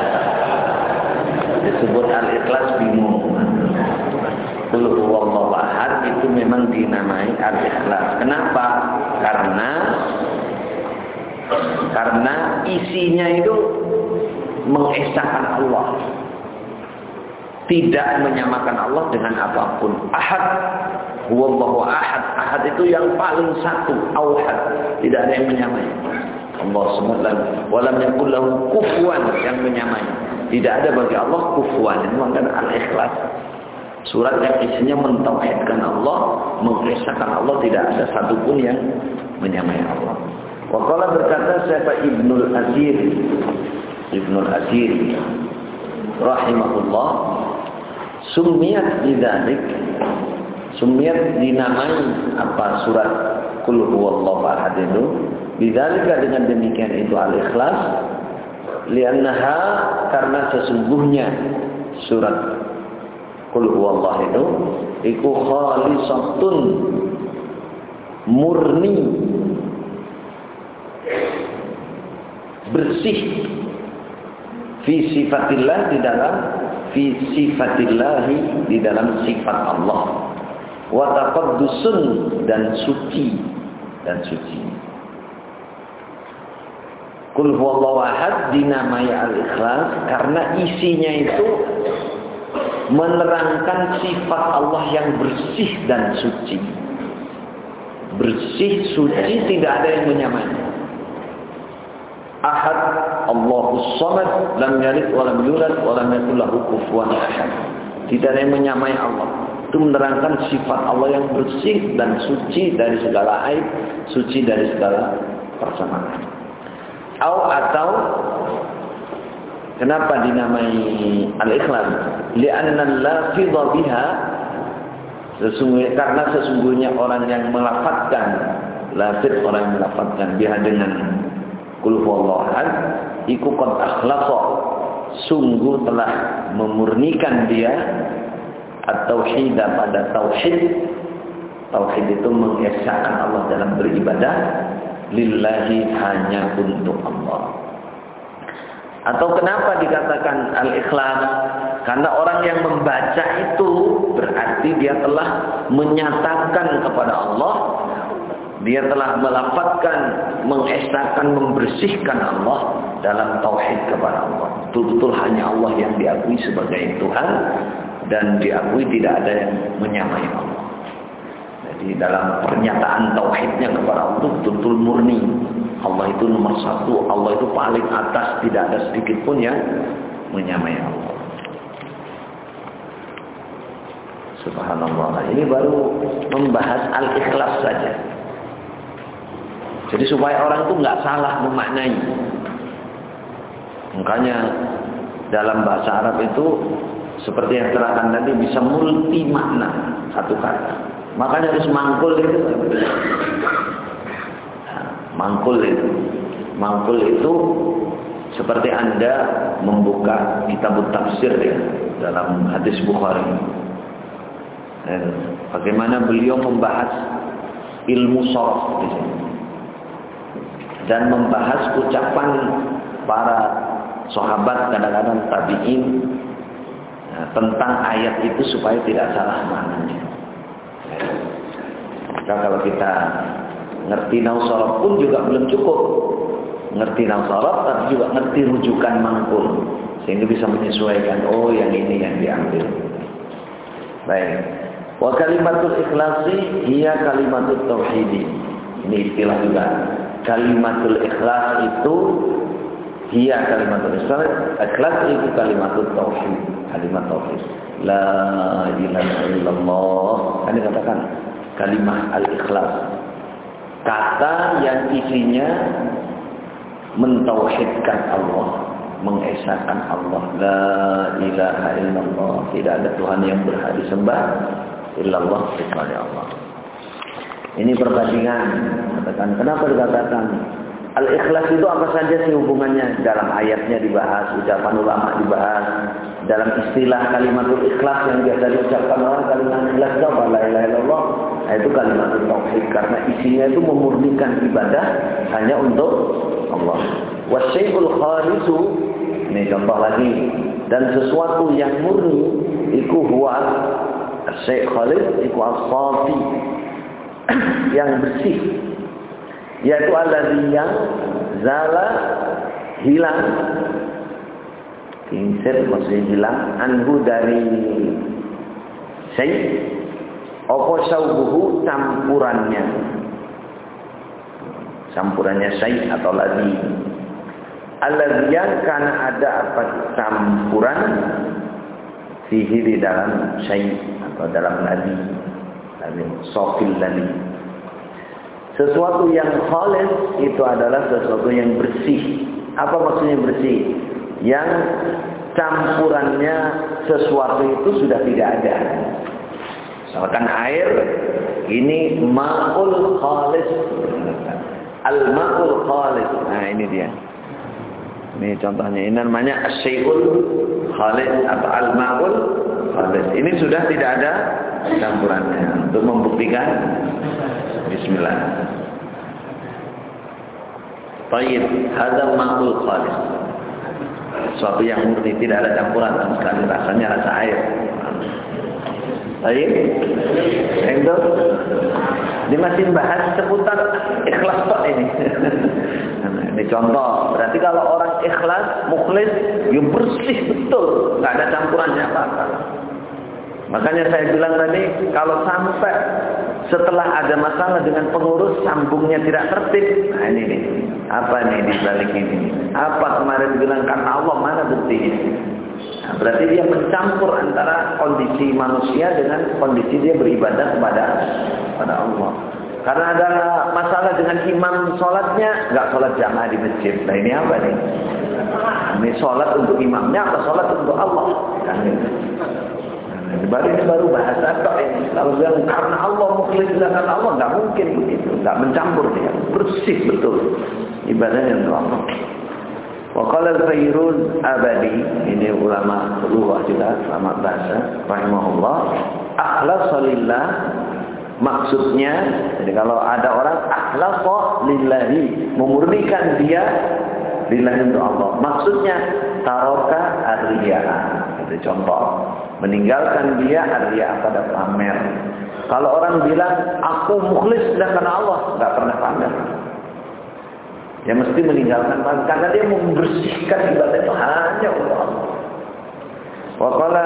disebut al-ikhlas bingung. Qul huwallahu ahad itu memang dinamai al-ikhlas. Kenapa? Karena isinya itu mengesahkan Allah, tidak menyamakan Allah dengan apapun. Ahad, huwallahu ahad. Ahad itu yang paling satu, auhad, tidak ada yang menyamai. Allah SWT walam yakul lahu kufuwan, yang menyamai. Tidak ada bagi Allah kufuwan. Ini makna al-ikhlas. Surat yang isinya mentauhidkan Allah, mengesahkan Allah, tidak ada satupun yang menyamai Allah. Waqala, berkata siapa Ibnul Asir rahimahullah, summiyat bidzalik, summiyat dinamai apa surat Qul huwallahu ahad itu bidzalika, dengan demikian itu al-ikhlas, li'annaha, karena sesungguhnya surat Qul huwallahu itu iku khalisatun, murni, bersih, fi sifatillah, di dalam fi sifatillahi, di dalam sifat Allah, wa taqaddusun, dan suci, Qul huwallahu ahad dinamai al-ikhlas karena isinya itu menerangkan sifat Allah yang bersih dan suci. Bersih, suci, tidak ada yang menyamai. Ahad, Allahus Samad, lam yalid wa lam yulad wa lam yakul lahu kufuwan ahad. Tidak ada yang menyamai Allah. Itu menerangkan sifat Allah yang bersih dan suci dari segala aib, suci dari segala persamaan. Atau kenapa dinamai al-ikhlas? Li'anna al-lafidha biha, karena sesungguhnya orang yang melafadzkan, lafidh, orang yang melafadzkan biha dengan Qul huwallahu ahad, iku qad akhlasa, sungguh telah memurnikan dia at-tauhid, pada tauhid. Tauhid itu mengesahkan Allah dalam beribadah, lillahi, hanya untuk Allah. Atau kenapa dikatakan al-ikhlas? Karena orang yang membaca itu berarti dia telah menyatakan kepada Allah, dia telah melafadzkan, mengesahkan, membersihkan Allah dalam tauhid kepada Allah. Betul-betul hanya Allah yang diakui sebagai Tuhan, dan diakui tidak ada yang menyamai Allah. Jadi dalam pernyataan tauhidnya kepada Allah itu betul-betul murni. Allah itu nomor satu, Allah itu paling atas, tidak ada sedikit pun yang menyamai Allah. Subhanallah. Ini baru membahas al-ikhlas saja. Jadi supaya orang itu nggak salah memaknai. Makanya dalam bahasa Arab itu seperti yang terangkan tadi bisa multi makna satu kata. Makanya harus mangkul itu. Mangkul itu. Mangkul itu seperti Anda membuka kitab tafsir ya, dalam hadis Bukhari. Bagaimana beliau membahas ilmu sharaf di sini. Dan membahas ucapan para sahabat, kadang-kadang tabi'in, tentang ayat itu supaya tidak salah maknanya. Maka kalau kita ngerti nahwu sharaf pun juga belum cukup. Ngerti nahwu sharaf tapi juga ngerti rujukan mangkul sehingga bisa menyesuaikan, oh yang ini yang diambil. Baik. Wa kalimatul ikhlasi hiya kalimatut tauhid. Ini istilah juga. Kalimatul ikhlas itu hiya kalimatul ikhlas. Ikhlas itu kalimatut tauhid. Kalimat tauhid. La ilaha illallah. Kan dikatakan kalimat al-ikhlas. Kata yang isinya mentauhidkan Allah, mengesahkan Allah. La ilaha illallah. Tidak ada Tuhan yang berhak disembah illallah kecuali Allah. Ini perbandingan. Katakan, kenapa dikatakan al-ikhlas itu apa saja sih hubungannya? Dalam ayatnya dibahas, ucapan ulama dibahas. Dalam istilah kalimatul ikhlas yang biasa diucapkan orang, kalimat ikhlas itu apa? La ilaha illallah. Itu kalimatul tauhid karena isinya itu memurnikan ibadah hanya untuk Allah. Wasyai'ul khalisu, ini contoh lagi, dan sesuatu yang murni iku huwa syai' khalis iku as-safi, yang bersih, yaitu alladzi yang zala, hilang, kinsir maksudnya hilang, anhu dari syai', apa syaubuhu campurannya syai' atau ladzi, alladzi yang karena ada apa campuran fihi di dalam syai' atau dalam ladzi, sofil ladzi. Sesuatu yang khalis itu adalah sesuatu yang bersih. Apa maksudnya bersih? Yang campurannya sesuatu itu sudah tidak ada. Misalkan air, ini ma'ul khalis. Al-ma'ul khalis. Nah ini dia. Ini contohnya. Ini namanya asyai'ul khalis atau al-ma'ul khalis. Ini sudah tidak ada campurannya. Untuk membuktikan, bismillah. Tayyib, hadza ma'ul khalis. Sesuatu yang murni, tidak ada campuran sama sekali, rasanya rasa air. Baik, itu dia masih bahas seputar ikhlas Pak ini. Ini contoh. Berarti kalau orang ikhlas, mukhlis, ya bersih betul, nggak ada campurannya apa-apa. Makanya saya bilang tadi, kalau sampai setelah ada masalah dengan pengurus, sambungnya tidak tertib. Nah ini nih, apa nih di balik ini? Apa kemarin bilang karena Allah, mana buktinya? Nah, berarti dia mencampur antara kondisi manusia dengan kondisi dia beribadah kepada Allah. Karena ada masalah dengan imam sholatnya, nggak sholat jamaah di masjid. Nah ini apa nih? Ini sholat untuk imamnya atau sholat untuk Allah? Kan gitu. Nah, ini baru bahasa kok ini. Kalau bilang karena Allah, mukhlis karena Allah, nggak mungkin begitu. Nggak mencampur dia. Bersih betul ibadahnya untuk Allah. Wa qala al-Fayruz Abadi, ini ulama lughah juga, ulama bahasa rahimahullah, akhlasa lillah, maksudnya, jadi kalau ada orang akhlasa lillahi, memurnikan dia lillahi untuk Allah, maksudnya taraka ar-riya'a. Itu contoh, meninggalkan dia ar-riya'a pada pamer. Kalau orang bilang aku mukhlis dan karena Allah, enggak pernah pamer. Ya mesti meninggalkan pamer karena dia membersihkan ibadahnya hanya untuk Allah. Wa qala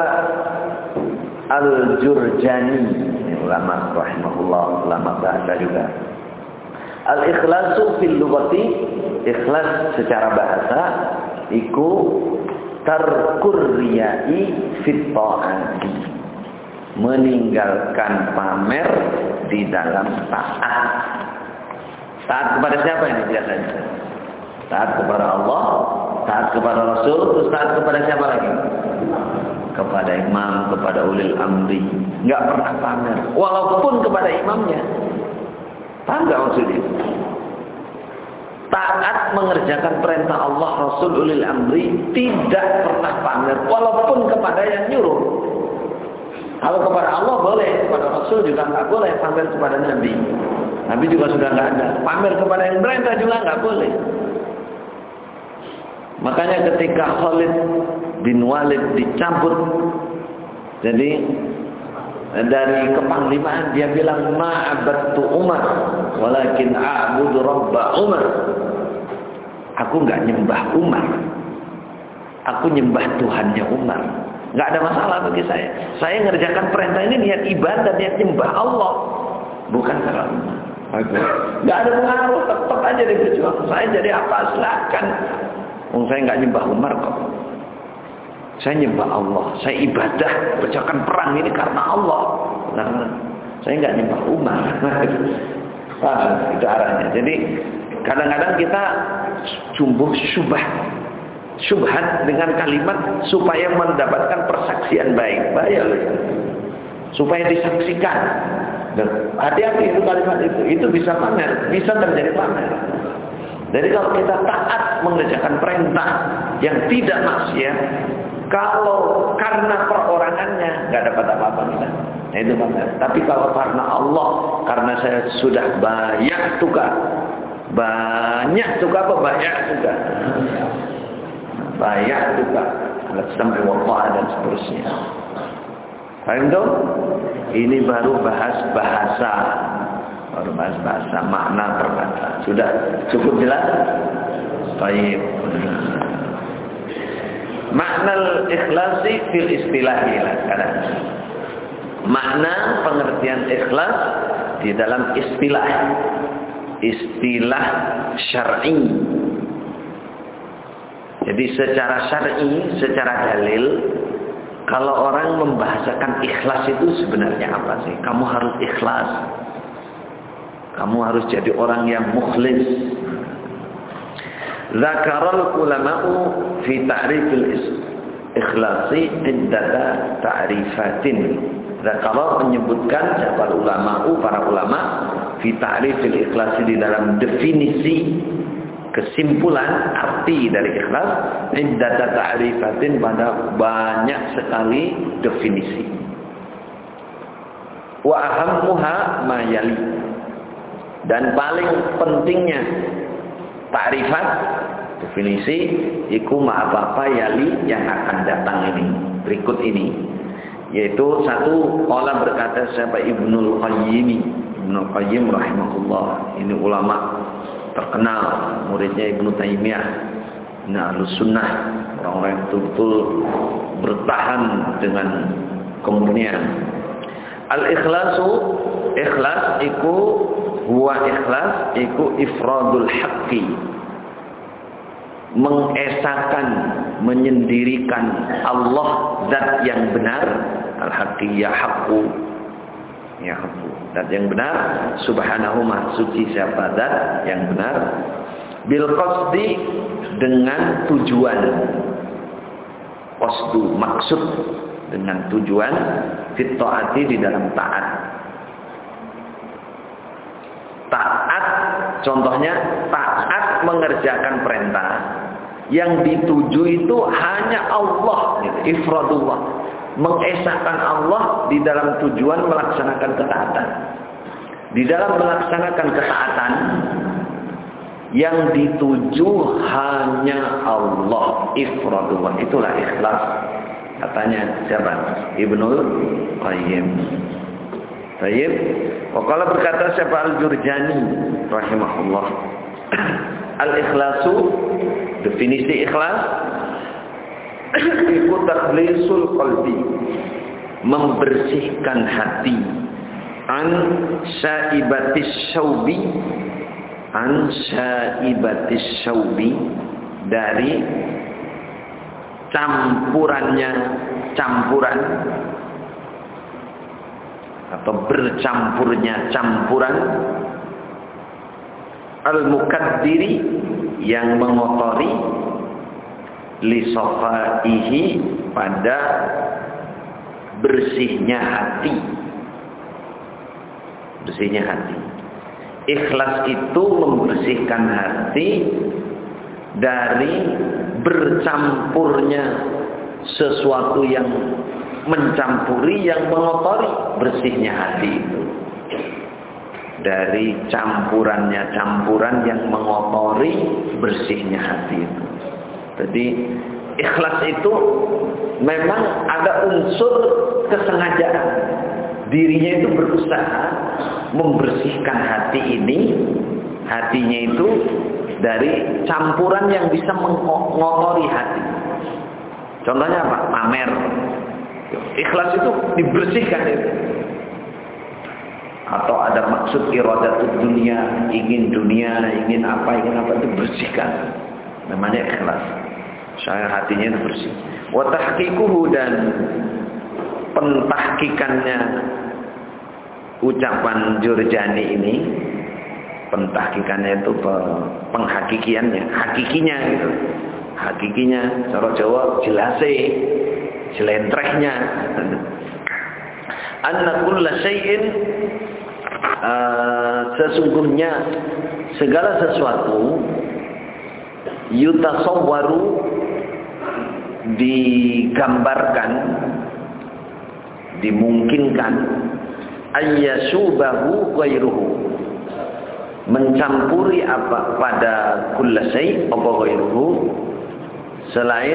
al-Jurjani, ini ulama rahimahullah, ulama bahasa juga. Al-ikhlasu fil lughati, ikhlas secara bahasa iku tarkur riya'i fit ta'ati, meninggalkan pamer di dalam taat. Taat kepada siapa ini biasanya? Taat kepada Allah, taat kepada Rasul, terus taat kepada siapa lagi? Kepada imam, kepada ulil amri. Enggak pernah pamer, walaupun kepada imamnya. Paham enggak maksudnya? taat mengerjakan perintah Allah, Rasul ulil amri, tidak pernah pamer walaupun kepada yang nyuruh. Kalau kepada Allah boleh, kepada Rasul juga nggak boleh, pamer kepada Nabi. Nabi juga sudah nggak ada. Pamer kepada yang perintah juga nggak boleh. Makanya ketika Khalid bin Walid dicabut, jadi dari kepanglimaan, dia bilang ma'abadtu Umar walakin a'budu rabba Umar. Aku enggak nyembah Umar, aku nyembah Tuhannya Umar. Enggak ada masalah bagi saya. Saya ngerjakan perintah ini niat ibadah, niat nyembah Allah, bukan karena Umar. Enggak ada pengaruh, tetap aja diberjuang. Saya jadi apa silakan. Saya enggak nyembah Umar kok. Saya nyembah Allah, saya ibadah, kerjakan perang ini karena Allah. Nah, saya nggak nyembah Umar. Wah, itu arahnya. Jadi kadang-kadang kita tumbuh syubhat dengan kalimat supaya mendapatkan persaksian baik. Bahaya loh. Supaya disaksikan. Hati-hati itu kalimat itu bisa pamer, bisa terjadi pamer. Jadi kalau kita taat mengerjakan perintah yang tidak maksiat, kalau karena perorangannya nggak dapat apa-apa kita, nah itu benar. Tapi kalau karena Allah, karena saya sudah banyak tukar sampai wafat dan seterusnya. Paham dong? Ini baru bahas bahasa, makna perkata. Sudah cukup jelas? Baik. Makna ikhlasi fil istilahi kadang. Makna pengertian ikhlas di dalam istilah syar'i. Jadi secara syar'i, secara dalil, kalau orang membahasakan ikhlas itu sebenarnya apa sih? Kamu harus ikhlas. Kamu harus jadi orang yang mukhlis. Zakaral ulama'u fi ta'rifil ikhlasi iddata ta'rifatin. Zakara menyebutkan para ulama fi ta'rifil ikhlasi di dalam definisi, kesimpulan arti dari ikhlas, iddata ta'rifatin, pada banyak sekali definisi. Wa ahammuha ma yali, dan paling pentingnya ta'rifat, definisi, iku apa yali, yang akan datang ini, berikut ini. Yaitu satu, qala berkata siapa Ibnul Qayyim rahimahullah. Ini ulama terkenal, muridnya Ibnu Taimiyah. Ini Ahlus Sunnah, orang-orang yang betul-betul bertahan dengan kemurnian. Al-ikhlasu, ikhlas iku huwa ikhlas iku ifradul haqqi, mengesakan, menyendirikan Allah, zat yang benar, al-haqqi, ya haqqu, zat yang benar, subhanahu maha suci siapa zat yang benar, bil qasdi, dengan tujuan, qasdu maksud, dengan tujuan, fit taati, di dalam taat. Taat, contohnya taat mengerjakan perintah, yang dituju itu hanya Allah, ifradullah, mengesahkan Allah di dalam tujuan melaksanakan ketaatan. Di dalam melaksanakan ketaatan, yang dituju hanya Allah, ifradullah, itulah ikhlas. Katanya siapa? Ibnul Qayyim. Baik. Wakala berkata siapa Al-Jurjani rahimahullah. Al-ikhlasu, definisi ikhlas, iku takhlisul qalbi, membersihkan hati, an syaibatis syaubi, dari campuran atau bercampurnya campuran, al-mukaddiri, yang mengotori, li safaihi, pada bersihnya hati. Ikhlas itu membersihkan hati dari bercampurnya sesuatu yang mencampuri, yang mengotori bersihnya hati itu. Dari campurannya campuran yang mengotori bersihnya hati itu. Jadi ikhlas itu memang ada unsur kesengajaan. Dirinya itu berusaha membersihkan hati ini, hatinya itu dari campuran yang bisa mengotori hati. Contohnya apa? Pamer. Ikhlas itu dibersihkan itu. Atau ada maksud iradatul dunia, ingin apa, itu bersihkan. Namanya ikhlas. Saya hatinya itu bersih. Wa tahqiquhu, dan pentahkikannya ucapan Jurjani ini, pentahkikannya itu penghakikiannya, hakikinya gitu. Hakikinya cara Jawa jelase, jelentrehnya. Anna kulla syai'in, sesungguhnya segala sesuatu yutasawwaru, digambarkan, dimungkinkan, ayyasubahu ghairuhu, mencampuri apa pada kulla syai' apa ghairuhu, selain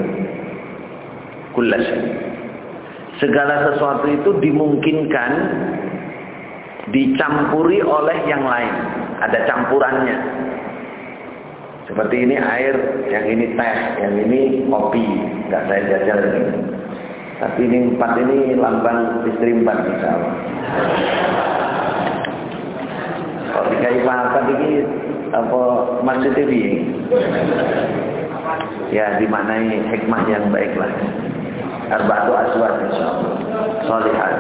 kulla syai'. Segala sesuatu itu dimungkinkan dicampuri oleh yang lain, ada campurannya. Seperti ini air, yang ini teh, yang ini kopi, nggak saya jajal ini. Tapi ini 4 ini lambang istri 4 insyaallah. Kalau dikai apa ini apa maksudnya ini? Ya dimaknai hikmah yang baiklah. Arba'atu aswad insyaallah. Shalihat.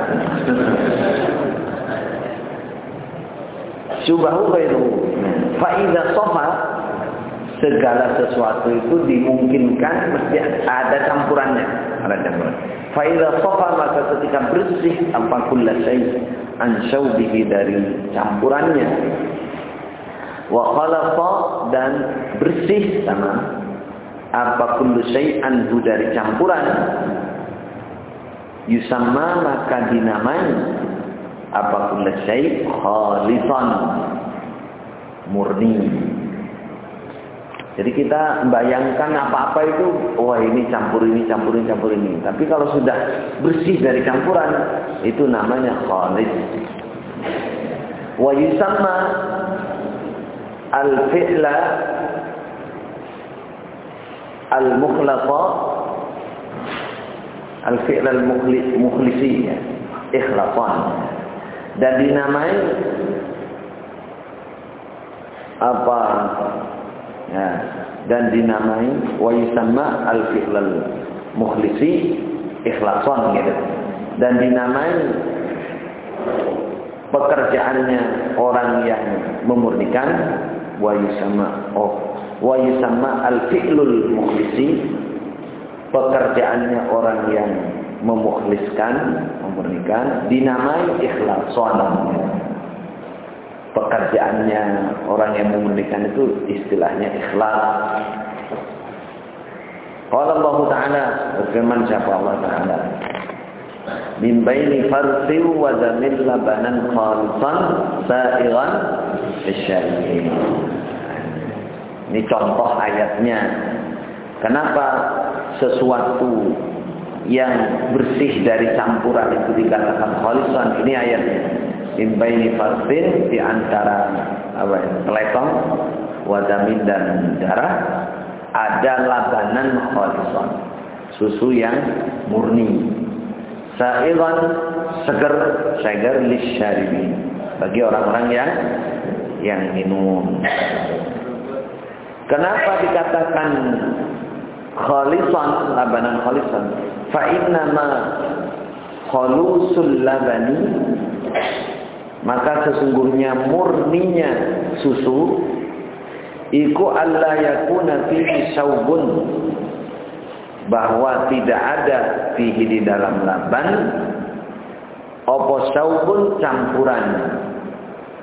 Subahu ghairu. Fa idza safa, segala sesuatu itu dimungkinkan mesti ada campurannya, ada campuran. Fa idza safa, maka ketika bersih apa kullu syai' an syaubihi, dari campurannya, wa khalaqa, dan bersih sama apa kullu syai' anhu, dari campuran, yusamma, maka dinamai apa kullu syai' khalisan, murni. Jadi kita membayangkan apa-apa itu, wah ini campur ini, campur ini, campur ini. Tapi kalau sudah bersih dari campuran, itu namanya khalis. Wa yusamma al-fi'la al-mukhlasa, al-fi'la al-mukhlisi, ikhlasan. Dan dinamai apa? Ya, dan dinamai wa yusamma al-fi'lal mukhlisi ikhlasan gitu. Dan dinamai pekerjaannya orang yang memurnikan, wa yusamma al-fi'lul mukhlisi, pekerjaannya orang yang memukhliskan, memurnikan, dinamai ikhlasan. Pekerjaannya orang yang memurnikan itu istilahnya ikhlas. Qala Allah Ta'ala, berfirman siapa Allah Ta'ala, min baini farsi wa damil labanan khalisan sa'iran bisyari'in. Ini contoh ayatnya. Kenapa sesuatu yang bersih dari campuran itu dikatakan khalisan? Ini ayatnya. Imbaini farsin, di antara teletong, wadamin, dan darah, ada labanan khalisan, susu yang murni, sa'iran, segar lisyaribi, bagi orang-orang yang minum. Kenapa dikatakan khalisan, labanan khalisan? Fa innama khalusul labani, maka sesungguhnya murninya susu, iku alla yakuna fihi saubun, bahwa tidak ada fihi di dalam laban, apa saubun, campuran,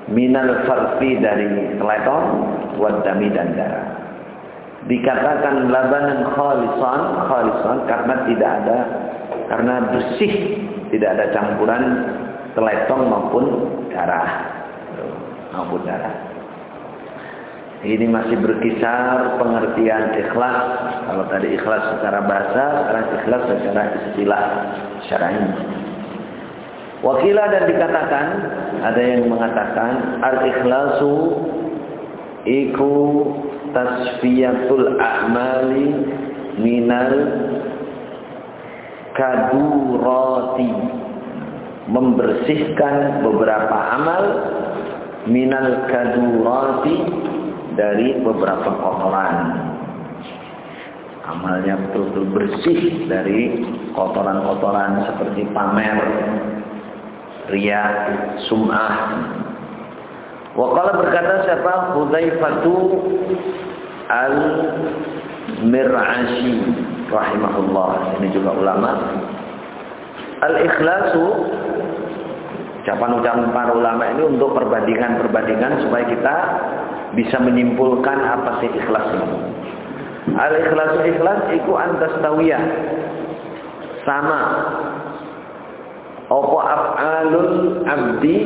minal farfi dari teletong, wadami dan darah. Dikatakan labanan khalisan karena bersih, tidak ada campuran teletong maupun darah. Ini masih berkisar pengertian ikhlas. Kalau tadi ikhlas secara bahasa, sekarang ikhlas secara istilah syar'i. Wakila dan dikatakan, ada yang mengatakan al-ikhlasu iku tasfiyatul a'mali minal kadurati, membersihkan beberapa amal minal kadurati, dari beberapa kotoran. Amalnya betul-betul bersih dari kotoran-kotoran seperti pamer, riya, sum'ah. Waqala berkata siapa? Hudzaifatu al-Mir'ashi rahimahullah. Ini juga ulama. Al-ikhlasu, ucapan para ulama ini untuk perbandingan supaya kita bisa menyimpulkan apa sih ikhlas ini. Al-ikhlasu ikhlas iku antastawiyah, sama apa af'alul abdi,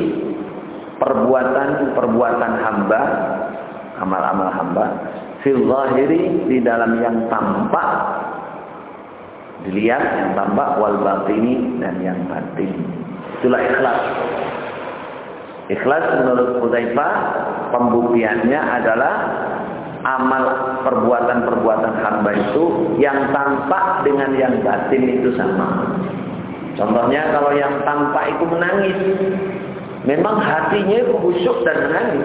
perbuatan hamba, amal-amal hamba, fil zahiri, di dalam yang tampak, dilihat yang tampak, wal batini, dan yang batin. Itulah ikhlas. Ikhlas menurut Hudzaifah pembuktiannya adalah amal perbuatan hamba itu yang tampak dengan yang batin itu sama. Contohnya kalau yang tampak itu menangis, memang hatinya khusyuk dan menangis.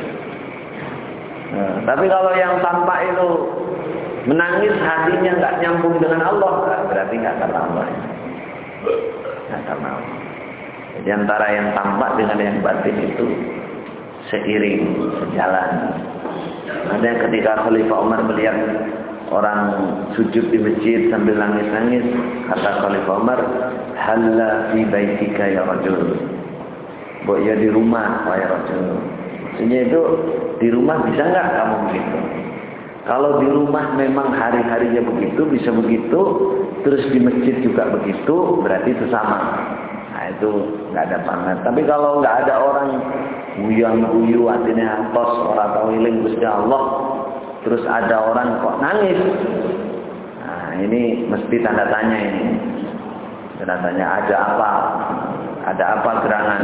Tapi kalau yang tampak itu menangis, hatinya nggak nyambung dengan Allah, berarti nggak karena Allah. Nggak karena Allah. Jadi antara yang tampak dengan yang batin itu seiring, sejalan. Ada yang ketika Khalifah Umar melihat orang sujud di masjid sambil nangis-nangis, kata Khalifah Umar, halla fi baitika ya rajul. Bo ya di rumah wahai rajul. Maksudnya itu di rumah bisa nggak kamu begitu? Kalau di rumah memang hari-harinya begitu, bisa begitu, terus di masjid juga begitu, berarti itu sama. Nah itu nggak ada banget. Tapi kalau nggak ada orang uyang-uyu, artinya tos orang tahu iling Gusti Allah, terus ada orang kok nangis, nah ini mesti tanda tanya ini. Tanda tanya ada apa gerangan.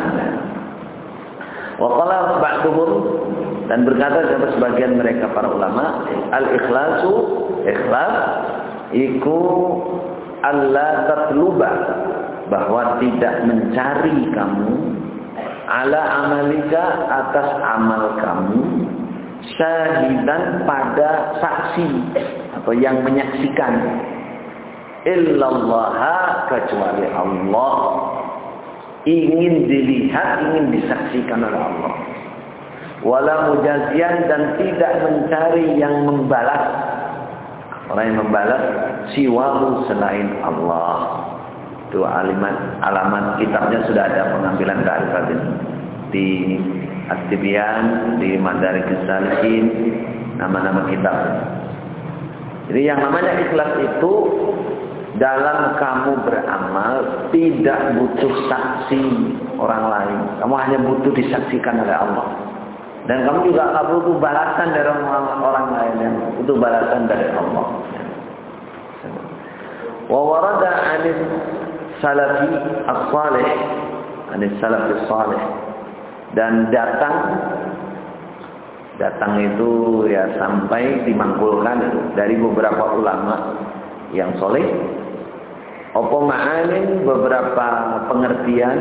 Waqala ba'duhum, dan berkata sebagian mereka para ulama, al-ikhlasu, ikhlas iku alla tatluba, bahwa tidak mencari kamu ala amalika, atas amal kamu, syahidan, pada saksi atau yang menyaksikan, illallaha, kecuali Allah, ingin dilihat, ingin disaksikan oleh Allah, wala mujazian, dan tidak mencari yang membalas, orang yang membalas siwahu, selain Allah. Itu alamat kitabnya sudah ada pengambilan kearifan di At-Tibyan, di Madarijus Salikin, nama-nama kitab. Jadi yang namanya ikhlas itu dalam kamu beramal tidak butuh saksi orang lain. Kamu hanya butuh disaksikan oleh Allah. Dan kamu juga tidak butuh balasan dari orang lain, yang butuh balasan dari Allah. Wa warada 'anil salafi as-salih, 'anil salafi as-salih, dan datang itu ya sampai dimangkulkan dari beberapa ulama yang soleh, apa ma'anin, beberapa pengertian,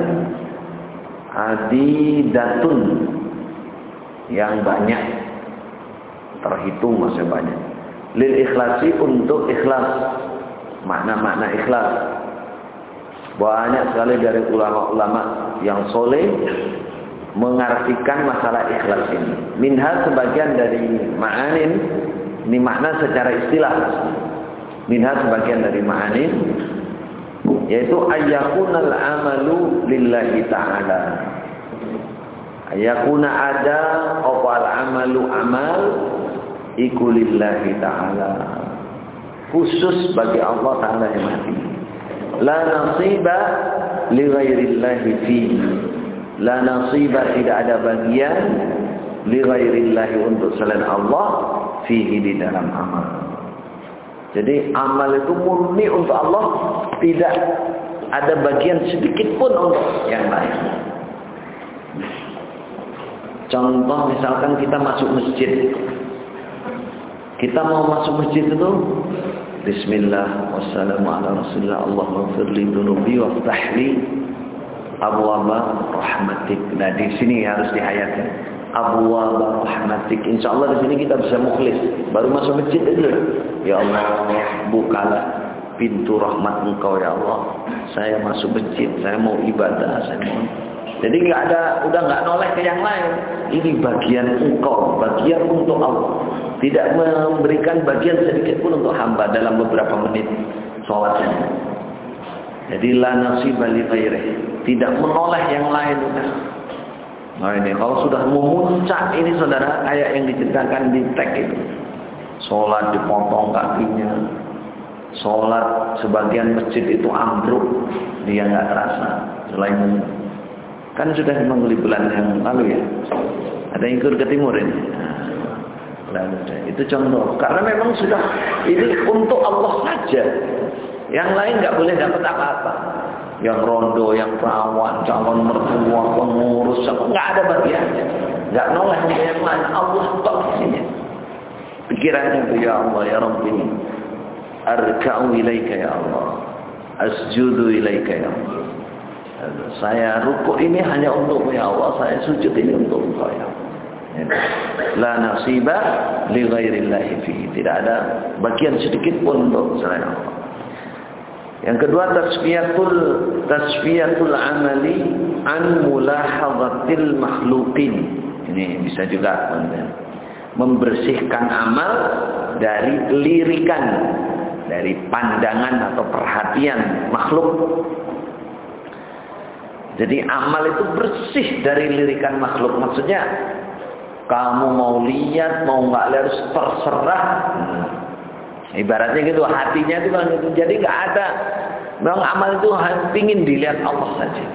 adidatun, yang banyak, terhitung masih banyak, lil ikhlasi, untuk ikhlas, makna-makna ikhlas. Banyak sekali dari ulama-ulama yang soleh mengartikan masalah ikhlas ini. Minha, sebagian dari ma'anin, ini makna secara istilah. Minha, sebagian dari ma'anin, yaitu ayyakunal amalu lillahi ta'ala. Yakuna ada opal amalu amal iku lillahi ta'ala, khusus bagi Allah Ta'ala yang mati. La nasiba li ghairillahi fihi, la nasiba tidak ada bagian li ghairillahi untuk selain Allah fihi di dalam amal. Jadi amal itu murni untuk Allah, tidak ada bagian sedikit pun untuk yang lain. Contoh misalkan kita masuk masjid, kita mau masuk masjid itu Bismillah wassalamu ala rasulillah Allahumma firli dunubi waftahli abwaba rahmatik. Nah di sini harus dihayatkan abwaba rahmatik. Insyaallah di sini kita bisa mukhlis. Baru masuk masjid itu, ya Allah bukalah pintu rahmat Engkau ya Allah. Saya masuk masjid, saya mau ibadah, saya mau. Jadi udah nggak noleh ke yang lain. Ini bagian Engkau, bagian untuk Allah. Tidak memberikan bagian sedikit pun untuk hamba dalam beberapa menit sholatnya. Jadi la nasiba li ghairihi, tidak menoleh yang lain. Nah ini kalau sudah memuncak ini saudara, kayak yang diceritakan di teks itu. Sholat dipotong kakinya, sholat sebagian masjid itu ambruk, dia nggak terasa. Selain kan sudah memang di bulan yang lalu ya, ada yang ikut ke timur ini. Itu contoh, karena memang sudah ini untuk Allah saja. Yang lain nggak boleh dapat apa-apa. Yang rondo, yang perawan, calon mertua, pengurus, nggak ada bagiannya. Nggak noleh yang lain. Allah tok isinya. Pikirannya itu ya Allah ya Rabbi, arka'u ilaika ya Allah, asjudu ilaika ya Allah. Saya rukuk ini hanya untukmu ya Allah, saya sujud ini untuk Engkau ya Allah. La nasiba li ghairillahi fihi, tidak ada bagian sedikit pun untuk selain Allah. Yang kedua tasfiyatul amali an mulahadzatil makhluqin. Ini bisa juga membersihkan amal dari lirikan, dari pandangan atau perhatian makhluk. Jadi amal itu bersih dari lirikan makhluk. Maksudnya kamu mau lihat, mau nggak lihat harus terserah. Ibaratnya gitu, hatinya itu kan gitu. Jadi nggak ada. Memang amal itu ingin dilihat Allah saja.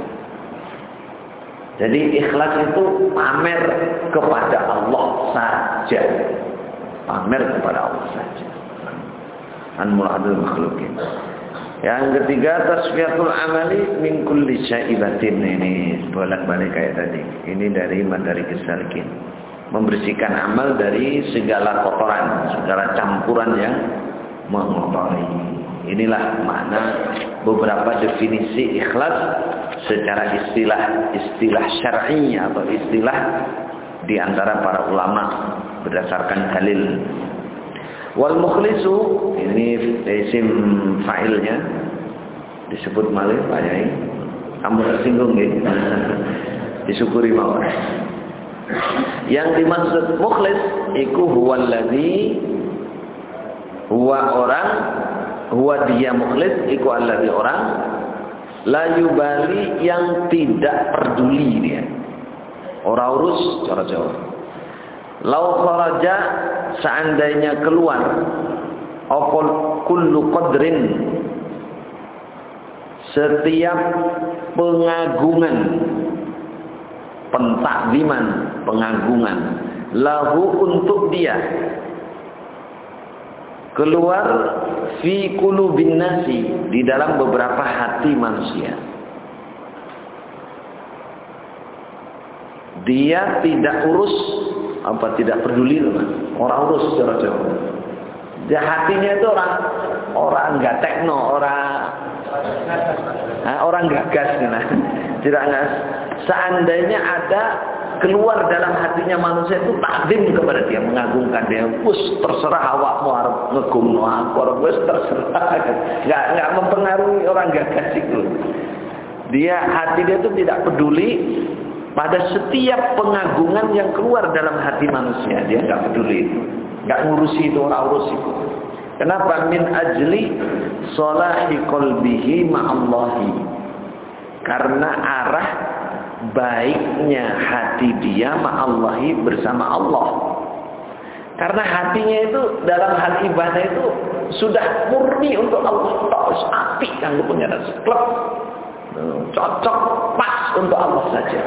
Jadi ikhlas itu pamer kepada Allah saja. Pamer kepada Allah saja. An mulahadul makhlukin. Yang ketiga tasfiyatul amali min kulli syaibatin. Ini bolak-balik kayak tadi. Ini dari Madarikis Salikin. Membersihkan amal dari segala kotoran, segala campuran yang mengotori. Inilah makna beberapa definisi ikhlas secara istilah syar'i atau istilah di antara para ulama berdasarkan dalil. Wal mukhlisu, ini isim fa'ilnya disebut malih Pak Yai. Kamu tersinggung nggih? Disyukuri mawon. Yang dimaksud mukhlis iku huwallazi, huwa orang, huwa dia mukhlis iku allazi orang la yubali yang tidak peduli dia. Ora urus cara Jawa. Lau kharaja seandainya keluar apa kullu qadrin setiap pengagungan, pentakziman, pengagungan lahu untuk dia keluar fi qulubin nasi di dalam beberapa hati manusia. Dia tidak urus apa tidak peduli teman. Orang urus secara Jawa. Dia hatinya itu orang enggak tekno, orang gagas nah. Tidak ngas. Seandainya ada keluar dalam hatinya manusia itu takdim kepada dia, mengagungkan dia. Wes terserah awakmu arep ngegumno aku, wes terserah. Enggak mempengaruhi orang gagas itu. Hati dia itu tidak peduli pada setiap pengagungan yang keluar dalam hati manusia. Dia enggak peduli itu. Enggak ngurusi itu, orang urus itu. Kenapa? Min ajli salahi qalbihi ma'allahi. Karena arah baiknya hati dia ma'allahi bersama Allah. Karena hatinya itu dalam hal ibadah itu sudah murni untuk Allah. Terus api yang punya klub, cocok pas untuk Allah saja.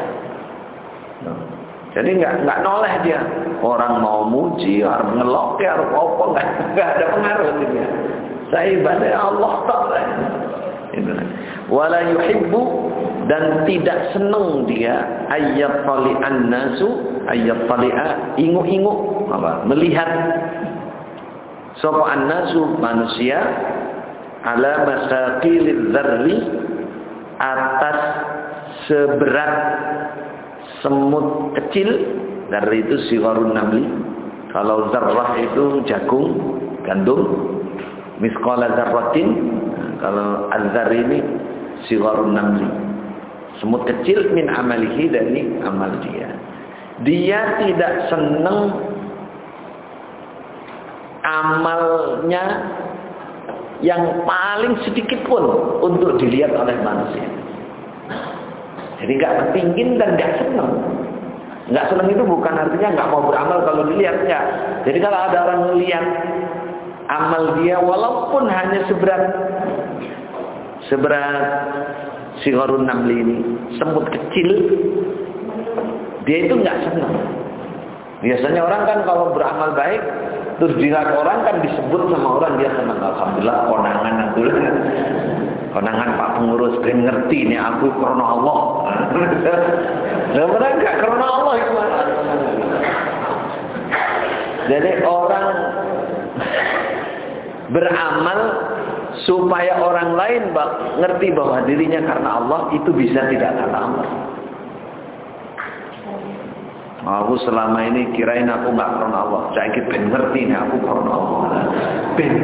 Jadi nggak noleh dia. Orang mau muji, orang ngelok, orang apa nggak ada pengaruh dia. Saya ibadah Allah Taala. Wala yuhibbu, dan tidak senang dia ayat tali'an nasu, ayat tali'a ingu-ingu apa? Melihat sapa an-nasu manusia ala masaqilil dzarri atas seberat semut kecil. Dzarri itu siwarun namli. Kalau zarrah itu jagung, gandum. Misqala dzarratin. Kalau al-dzar ini siwarun namli. Semut kecil min amalihi, dari amal dia. Dia tidak senang amalnya yang paling sedikit pun untuk dilihat oleh manusia. Jadi nggak pentingin dan nggak senang. Nggak senang itu bukan artinya nggak mau beramal kalau dilihat, nggak. Jadi kalau ada orang melihat amal dia walaupun hanya seberat sigharun namli ini, semut kecil, dia itu nggak senang. Biasanya orang kan kalau beramal baik terus dilihat orang kan disebut sama orang, dia senang. Alhamdulillah konangan aku, konangan Pak Pengurus ben ngerti nih aku karena Allah. Lah mereka enggak karena Allah itu. Jadi orang beramal supaya orang lain ngerti bahwa dirinya karena Allah, itu bisa tidak karena Allah. Aku selama ini kirain aku nggak karena Allah. Saya ben ngerti nih aku karena Allah. Ben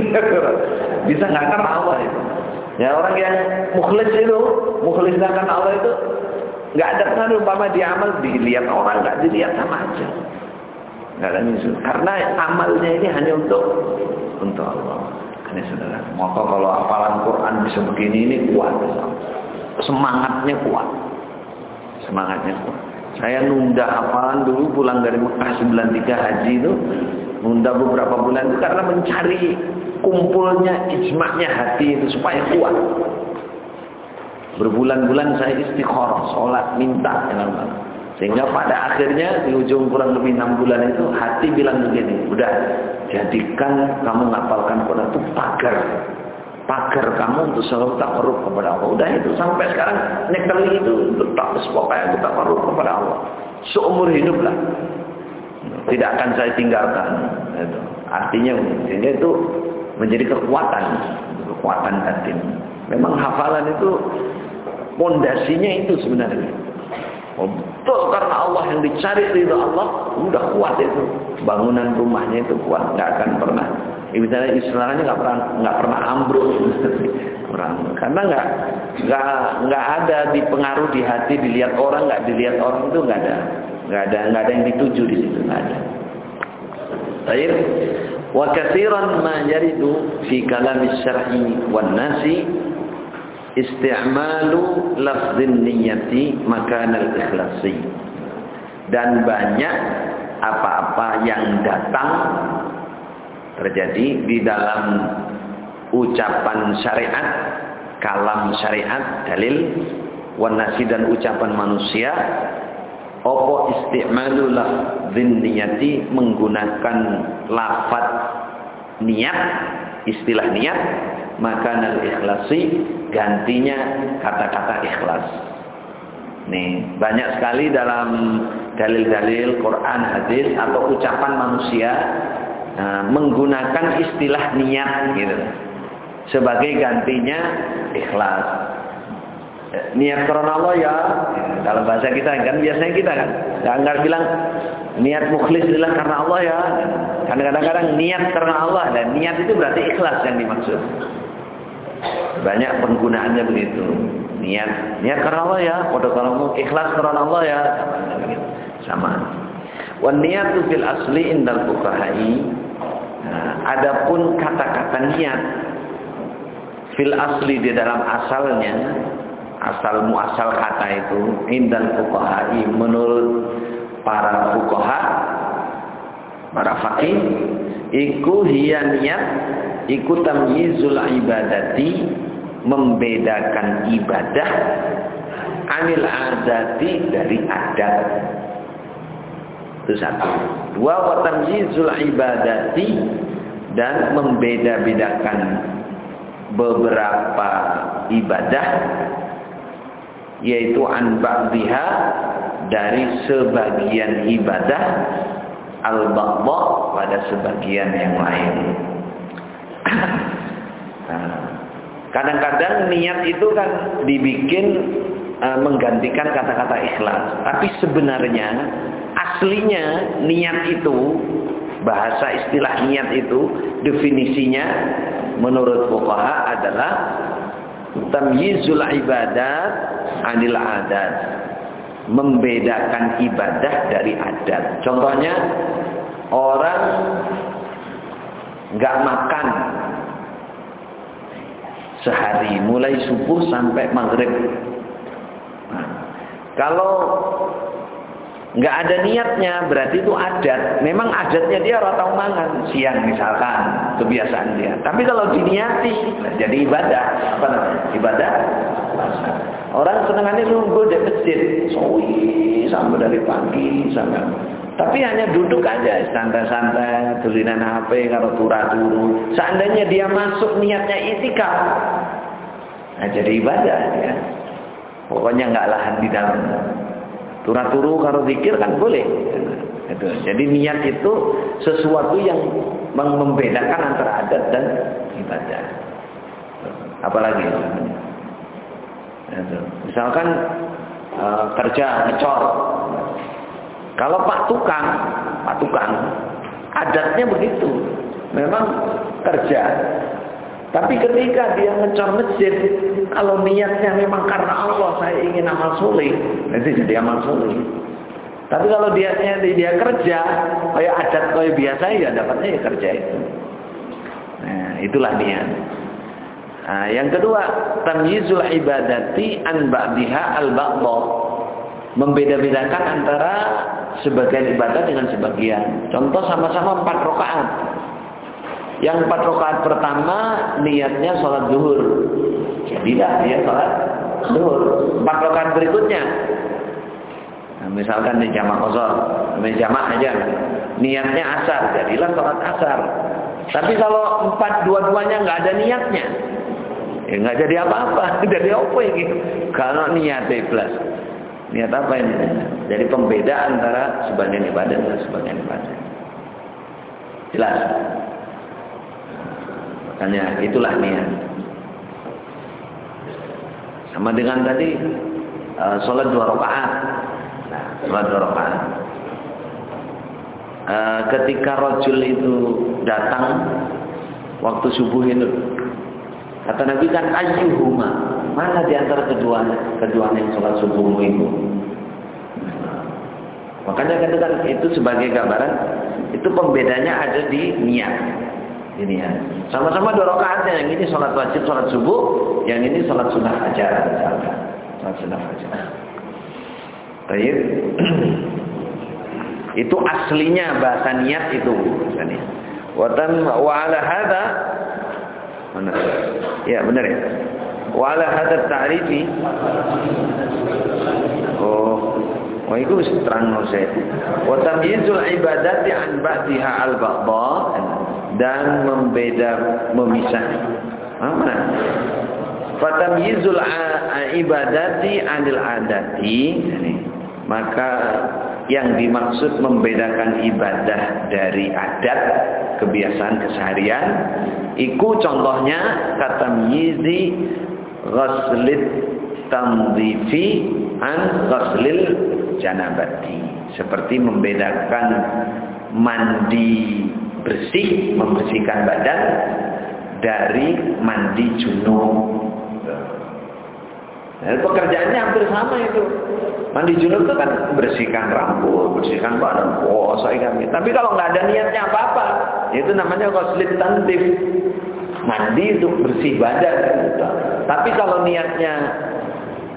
bisa nggak karena Allah itu. Ya orang yang mukhlis itu, mukhlis karena Allah itu nggak ada pengaruh. Umpama dia amal dilihat orang, nggak dilihat sama aja. Nggak ada musuh. Karena amalnya ini hanya untuk Allah. Ini saudara. Maka kalau hafalan Quran bisa begini, ini kuat. Semangatnya kuat. Semangatnya kuat. Saya nunda hafalan dulu pulang dari Mekah 93 haji itu. Nunda beberapa bulan itu karena mencari kumpulnya ijma'nya hati itu supaya kuat. Berbulan-bulan saya istikharah, sholat, minta. Sehingga pada akhirnya di ujung kurang lebih 6 bulan itu hati bilang begini, udah jadikan kamu ngapalkan Quran itu pagar kamu untuk selalu takarrub kepada Allah. Udah itu sampai sekarang nekali itu tetap pokoknya kita takarrub kepada Allah. Seumur hidup lah. Tidak akan saya tinggalkan. Itu. Artinya sehingga itu menjadi kekuatan batin. Memang hafalan itu pondasinya itu sebenarnya. Betul karena Allah yang dicari ridha Allah, udah kuat itu. Bangunan rumahnya itu kuat, nggak akan pernah. Misalnya istilahnya nggak pernah ambruk. Karena nggak ada dipengaruh di hati, dilihat orang, nggak dilihat orang itu nggak ada yang dituju di situ, nggak ada. Baik. Wa katsiran ma yaridu fi kalam syar'i wan nasi isti'malu lafzin niyati makanal ikhlasi. Dan banyak apa-apa yang datang terjadi di dalam ucapan syariat, kalam syariat, dalil, wanasi dan ucapan manusia, opo isti'malu lafzin niyati, menggunakan lafaz niat, istilah niat, makanal ikhlasi, gantinya kata-kata ikhlas. Nih, banyak sekali dalam dalil-dalil Quran, hadis atau ucapan manusia menggunakan istilah niat gitu sebagai gantinya ikhlas. Niat karena Allah ya, dalam bahasa kita kan biasanya kita kan enggak bilang niat mukhlis lillah karena Allah ya. Kan kadang-kadang niat karena Allah, dan niat itu berarti ikhlas yang dimaksud. Banyak penggunaannya begitu. Niat karena Allah ya, pada kalau ikhlas karena Allah ya, sama. Wan niyatu fil asli indal fuqaha'i. Adapun kata-kata niat fil asli di dalam asalnya asal muasal kata itu indal fuqaha'i, menurut para fuqaha, para faqih, iku hiya niat, iku tamyizul ibadati, membedakan ibadah, anil adati, dari adat. Itu satu. Dua, wa tamyizul ibadati, dan membeda-bedakan beberapa ibadah, yaitu an ba'dhiha, dari sebagian ibadah, al ba'dha, pada sebagian yang lain. Kadang-kadang niat itu kan dibikin menggantikan kata-kata ikhlas, tapi sebenarnya aslinya niat itu, bahasa istilah niat itu, definisinya menurut fuqaha adalah tamyizul ibadat anil adat, membedakan ibadah dari adat. Contohnya, orang nggak makan sehari mulai subuh sampai maghrib. Nah, kalau nggak ada niatnya, berarti itu adat. Memang adatnya dia orang tahu mangan siang misalkan, kebiasaan dia. Tapi kalau diniati, jadi ibadah. Apa namanya? Ibadah. Orang senangannya nunggu di masjid, sowi sampai dari pagi sampai. Tapi hanya duduk aja, santai-santai, tulinan HP, kalau turu. Seandainya dia masuk niatnya itikaf, nah jadi ibadah ya. Pokoknya nggak lahan di dalam. Turu kalau zikir kan boleh. Itu. Jadi niat itu sesuatu yang membedakan antara adat dan ibadah. Apalagi itu. Misalkan kerja ngecor. Kalau Pak Tukang, adatnya begitu. Memang kerja. Tapi ketika dia ngecor masjid, kalau niatnya memang karena Allah, saya ingin amal soleh, nanti jadi amal soleh. Tapi kalau dia kerja, kayak adat kayak biasa, ya dapatnya ya kerja itu. Nah, itulah niat. Nah, yang kedua, tamyizul ibadati an ba'diha al ba'dha, membeda-bedakan antara sebagian ibadah dengan sebagian. Contoh, sama-sama 4 rakaat. Yang 4 rakaat pertama niatnya sholat zuhur, jadilah dia sholat zuhur. 4 rakaat berikutnya, nah, misalkan di jamak qashar, jamak aja, niatnya asar, jadilah sholat asar. Tapi kalau 4 dua-duanya nggak ada niatnya, ya nggak jadi apa-apa. Jadi apa ini? Kalau niat ikhlas, niat apa ini? Jadi pembeda antara sebagian ibadah dan sebagian ibadah. Jelas? Makanya itulah niat. Sama dengan tadi sholat 2 rakaat. Nah, sholat 2 rakaat. Ketika rajul itu datang waktu subuh itu, kata Nabi kan ayyuhuma, mana di antara keduanya yang sholat subuhmu itu. Makanya kan itu sebagai gambaran, itu pembedanya ada di niat. Ini ya. Sama-sama 2 rakaatnya, yang ini sholat wajib, sholat subuh, yang ini sholat sunnah fajar misalkan. Sholat sunnah fajar. Baik. Itu aslinya bahasa niat itu. Wa ala hadza, mana? Ya, benar ya. Wa ala hadza ta'rifi. Wah, itu terang saya. Wa tamyizul ibadati an ba'diha al ba'dha, dan memisah. Mana? Fatamyizul ibadati anil adati. Maka yang dimaksud membedakan ibadah dari adat, kebiasaan keseharian, iku contohnya katamyizi ghaslit tamdhifi an ghaslil janabati. Seperti membedakan mandi bersih, membersihkan badan, dari mandi junub. Nah, pekerjaannya hampir sama itu. Mandi junub itu kan bersihkan rambut, bersihkan badan, kami. Tapi kalau nggak ada niatnya apa-apa, itu namanya ghuslit tanzif. Mandi itu bersih badan. Gitu. Tapi kalau niatnya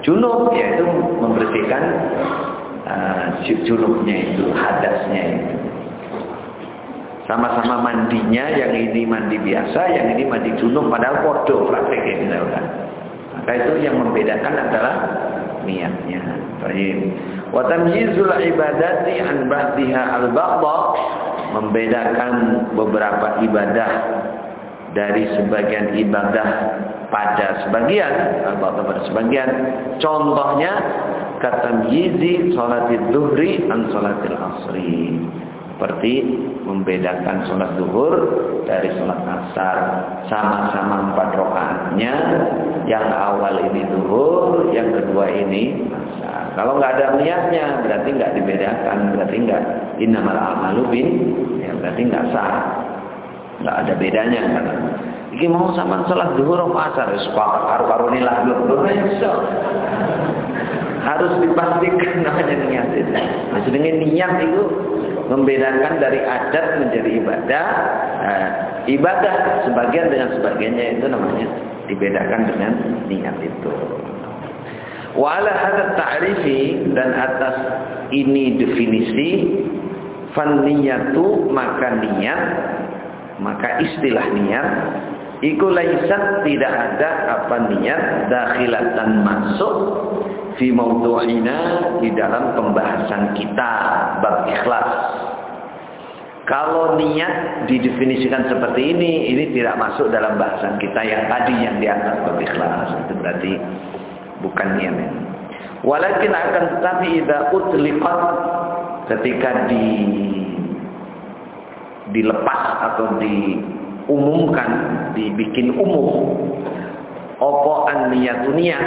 Junub yaitu membersihkan junubnya itu, hadasnya itu. Sama-sama mandinya, yang ini mandi biasa, yang ini mandi junub, padahal podo prakteknya misalkan. Maka itu yang membedakan adalah niatnya. Baik. Wa tamyizul ibadati an ba'dha al-ba'dha, membedakan beberapa ibadah dari sebagian ibadah pada sebagian atau pada sebagian. Contohnya katamyizi sholatil zuhri an sholatil asri, seperti membedakan sholat zuhur dari sholat asar. Sama-sama 4 rakaatnya, yang awal ini zuhur, yang kedua ini asar. Kalau nggak ada niatnya berarti nggak dibedakan, berarti nggak innamal a'malu bin, ya berarti nggak sah, nggak ada bedanya. Iki mau sama sholat zuhur apa asar, sepakat karu-karu nilah belum bisa. Harus dipastikan namanya niat itu. Nah, dengan niat itu membedakan dari adat menjadi ibadah. Ibadah sebagian dengan sebagiannya itu namanya dibedakan dengan niat itu. Wa ala hadza ta'rifi, dan atas ini definisi, fan niyatu, maka niat, maka istilah niat iku laisat, tidak ada apa niat dakhilatan masuk fi maudu'ina, di dalam pembahasan kita bab ikhlas. Kalau niat didefinisikan seperti ini tidak masuk dalam bahasan kita yang tadi yang di atas bab ikhlas. Itu berarti bukan niat. Walakin akan tetapi idza utliqat, ketika dilepas atau diumumkan, dibikin umum, opo an niyatu niat.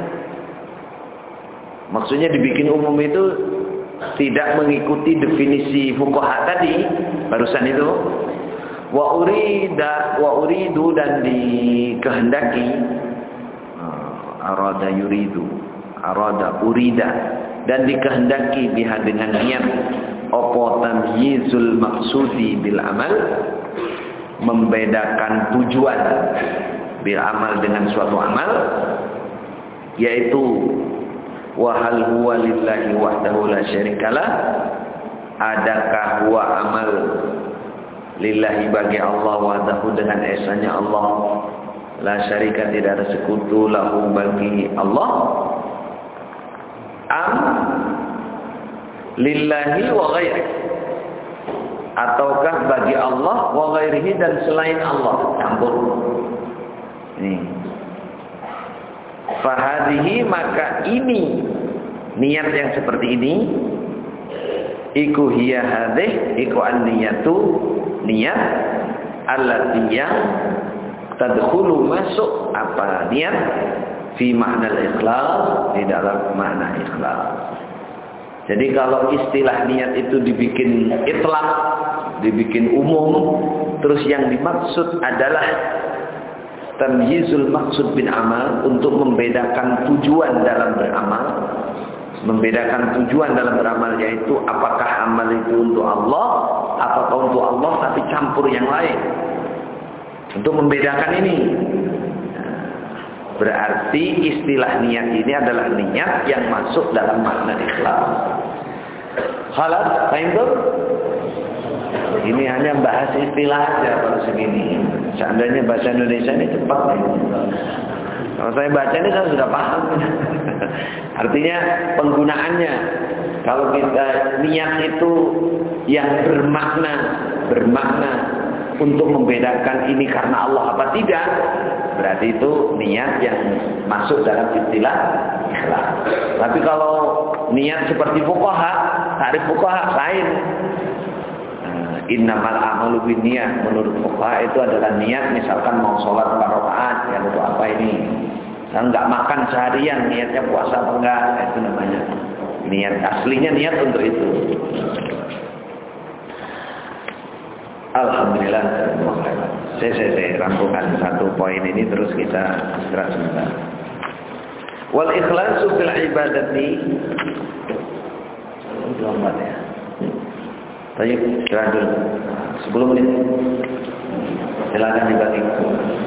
Maksudnya dibikin umum itu tidak mengikuti definisi fuqaha tadi barusan itu. Wa uridu, dan dikehendaki, arada yuridu, arada urida, dan dikehendaki biha dengan niat opo tamyizul maqsudi bil amal, membedakan tujuan bil amal dengan suatu amal, yaitu wa hal huwa lillahi wahdahu la syarikalah, adakah huwa amal lillahi, bagi Allah, wahdahu dengan esanya Allah, la syarika, tidak ada sekutu, lahu, bagi Allah, am lillahi wa ghairihi, ataukah bagi Allah wa ghairihi, dan selain Allah, campur. Ini fahadihi, maka ini niat yang seperti ini, iku hiya hadih, iku an-niyatu, niat allati yang tadkhulu, masuk apa niat fi makna al-ikhlas, di dalam makna ikhlas. Jadi kalau istilah niat itu dibikin itlaq, dibikin umum, terus yang dimaksud adalah tamyizul maksud bin amal, untuk membedakan tujuan dalam beramal. Membedakan tujuan dalam beramal, yaitu apakah amal itu untuk Allah, apakah untuk Allah tapi campur yang lain. Untuk membedakan ini, berarti istilah niat ini adalah niat yang masuk dalam makna ikhlas. Khalas, paham tuh? Ini hanya bahas istilah aja kalau segini. Seandainya bahasa Indonesia ini cepat nih. Kalau saya baca ini saya sudah paham. Artinya penggunaannya. Kalau kita niat itu yang bermakna untuk membedakan ini karena Allah apa tidak, berarti itu niat yang masuk dalam istilah ikhlas. Tapi kalau niat seperti fuqaha, takrif fuqaha lain. Innamal a'malu binniyah, menurut fuqaha itu adalah niat, misalkan mau sholat 4 rakaat, ya untuk apa ini? Kalau enggak makan seharian, niatnya puasa apa enggak? Itu namanya niat, aslinya niat untuk itu. Alhamdulillah. Saya rampungkan satu poin ini, terus kita istirahat sebentar. Wal ikhlasu fil ibadati, itu lambat ya. Baik, istirahat dulu 10 menit. Silakan dibagi.